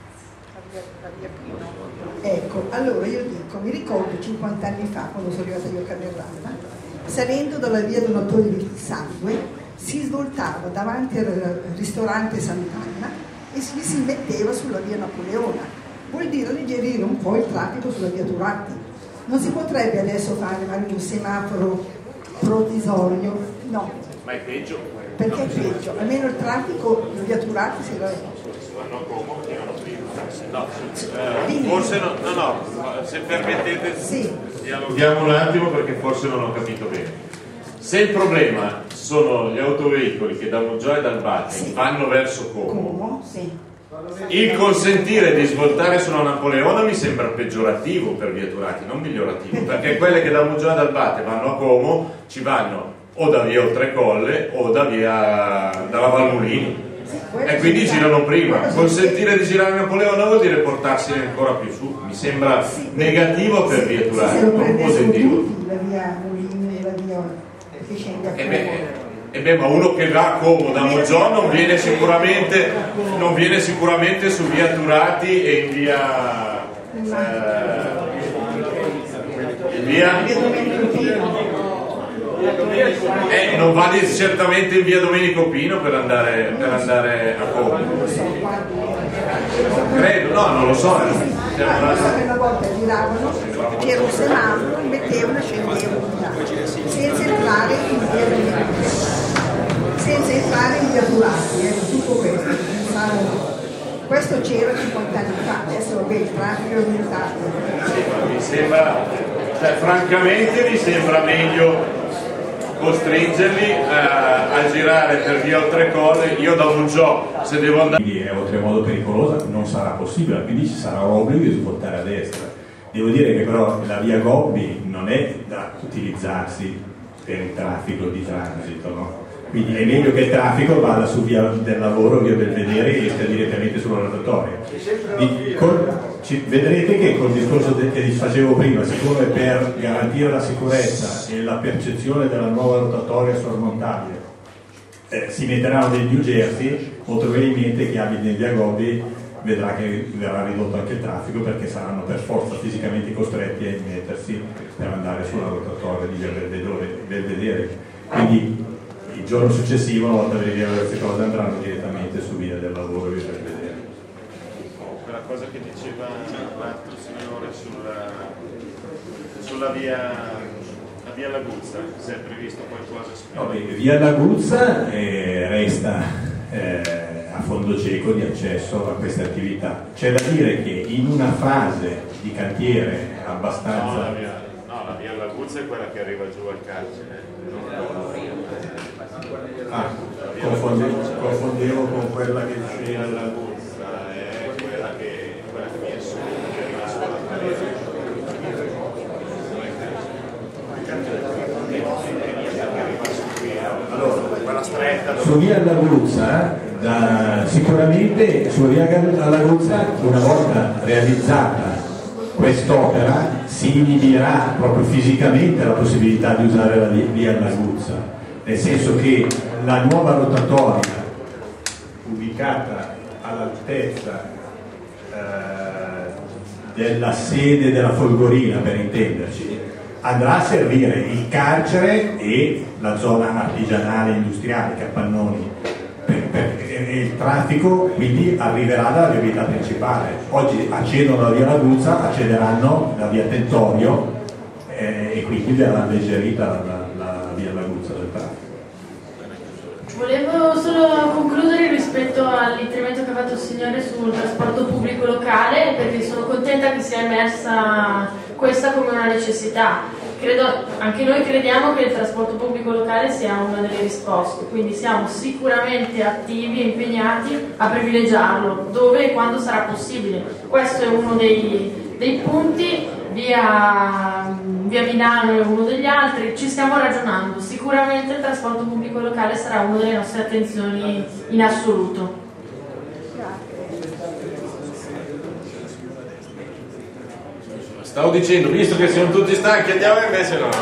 Ecco, allora io dico, mi ricordo cinquanta anni fa, quando sono arrivata io a Camerlata, salendo dalla via Donatori del Sangue, si svoltava davanti al ristorante Sant'Anna e si, si metteva sulla via Napoleona. Vuol dire alleggerire un po' il traffico sulla via Turati. Non si potrebbe adesso fare magari un semaforo provvisorio? No. Ma è peggio? Perché è peggio? Almeno il traffico di via Turati si era... Vanno a Como, arrivano prima. No, eh, forse no, no, no, se permettete, sì. Dialoghiamo un attimo perché forse non ho capito bene. Se il problema sono gli autoveicoli che da Bugiò e dal Albate sì. vanno verso Como, Como sì. il consentire di svoltare sulla Napoleona mi sembra peggiorativo per via Turati, non migliorativo, perché quelle che da Bugiò e dal Albate vanno a Como ci vanno o da via Oltrecolle o da via dalla Valmolini. Sì, e quindi girano prima. Consentire di girare a Napoleona vuol dire portarsi ancora più su. Mi sembra sì. negativo per sì, via Turati, non positivo. La via Molini e la via che scende a e beh, e beh, ma uno che va a Como da Bugiò non viene sicuramente non viene sicuramente su via Turati e in via eh, in via Eh, non va certamente in via Domenico Pino per andare, per andare a Como. Credo, no, non lo so. Una volta giravano, c'era un semaforo, mettevano e scendevano senza entrare in via Domenico, senza entrare in via Turati, eh, tutto questo. Questo c'era cinquanta anni fa, adesso vabbè, il traffico è aumentato. Sì, ma mi sembra, cioè, francamente mi sembra meglio costringerli a, a girare per via Oltrecolle. Io da Bugiò, se devo andare, quindi è oltremodo pericolosa, non sarà possibile, quindi ci sarà l'obbligo di svoltare a destra. Devo dire che però la via Gobbi non è da utilizzarsi per il traffico di transito, no? Quindi è meglio che il traffico vada su via del lavoro, via Belvedere, e esca direttamente sulla rotatoria. Ci, vedrete che col discorso de, che vi facevo prima, siccome per garantire la sicurezza e la percezione della nuova rotatoria sormontabile eh, si metteranno dei New Jersey, molto probabilmente chi abita in via Gobbi vedrà che verrà ridotto anche il traffico, perché saranno per forza fisicamente costretti a mettersi per andare sulla rotatoria di via Belvedere, Belvedere. Quindi il giorno successivo, una volta verificate queste cose, andranno direttamente su via del lavoro, via Belvedere. Quella cosa che diceva l'altro signore sulla, sulla via via Laguzza, se è previsto qualcosa su no, beh, via Laguzza eh, resta eh, a fondo cieco di accesso a queste attività. C'è da dire che in una fase di cantiere abbastanza... No, la via, no, la via Laguzza è quella che arriva giù al carcere. Ah, confondevo, confondevo con quella che c'è la Laguzza, è quella che, quella che viene su, che arriva sulla parete. Allora, quella stretta su via Laguzza, da, sicuramente su via Laguzza, una volta realizzata quest'opera, si inibirà proprio fisicamente la possibilità di usare la via Laguzza, nel senso che la nuova rotatoria ubicata all'altezza eh, della sede della Folgorina, per intenderci, andrà a servire il carcere e la zona artigianale industriale, Capannoni, per, per, e il traffico quindi arriverà dalla viabilità principale. Oggi accedono alla via Laguzza, accederanno da via Tentorio eh, e quindi verrà alleggerita la, la, la via Laguzza del traffico. Volevo solo concludere rispetto all'intervento che ha fatto il signore sul trasporto pubblico locale, perché sono contenta che sia emersa questa come una necessità. Credo, anche noi crediamo che il trasporto pubblico locale sia una delle risposte, quindi siamo sicuramente attivi e impegnati a privilegiarlo dove e quando sarà possibile. Questo è uno dei, dei punti. Via, via Milano è uno degli altri, ci stiamo ragionando. Sicuramente il trasporto pubblico locale sarà una delle nostre attenzioni in assoluto. Stavo dicendo, visto che siamo tutti stanchi, andiamo, invece no.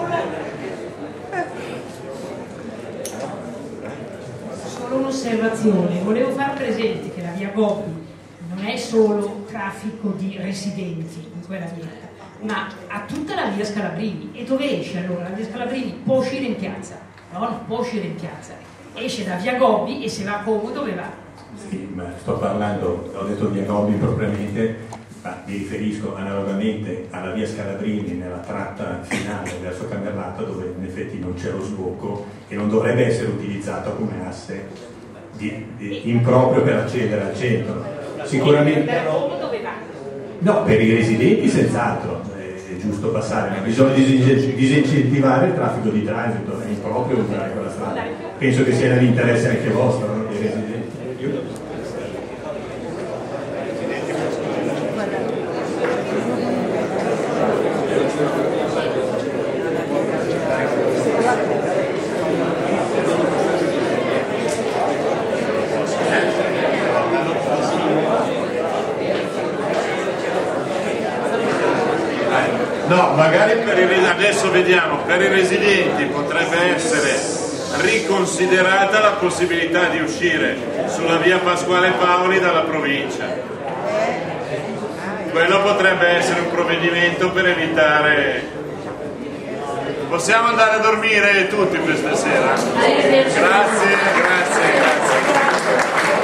Solo un'osservazione, volevo far presente che la via Gobbi non è solo traffico di residenti in quella via, ma a tutta la via Scalabrini. E dove esce allora? La via Scalabrini può uscire in piazza, no? Non può uscire in piazza, esce da via Gobbi e se va a Como dove va? Sì, ma sto parlando, ho detto via Gobbi propriamente, ma mi riferisco analogamente alla via Scalabrini nella tratta finale verso Camerlata, dove in effetti non c'è lo sbocco e non dovrebbe essere utilizzato come asse di, di, improprio per accedere al centro. Sicuramente no, per i residenti senz'altro è giusto passare, ma bisogna disincentivare il traffico di transito, è improprio usare quella strada. Penso che sia nell'interesse anche vostro, no? Dei residenti. No, magari per i, adesso vediamo, per i residenti potrebbe essere riconsiderata la possibilità di uscire sulla via Pasquale Paoli dalla provincia. Quello potrebbe essere un provvedimento per evitare. Possiamo andare a dormire tutti questa sera? Grazie, grazie, grazie.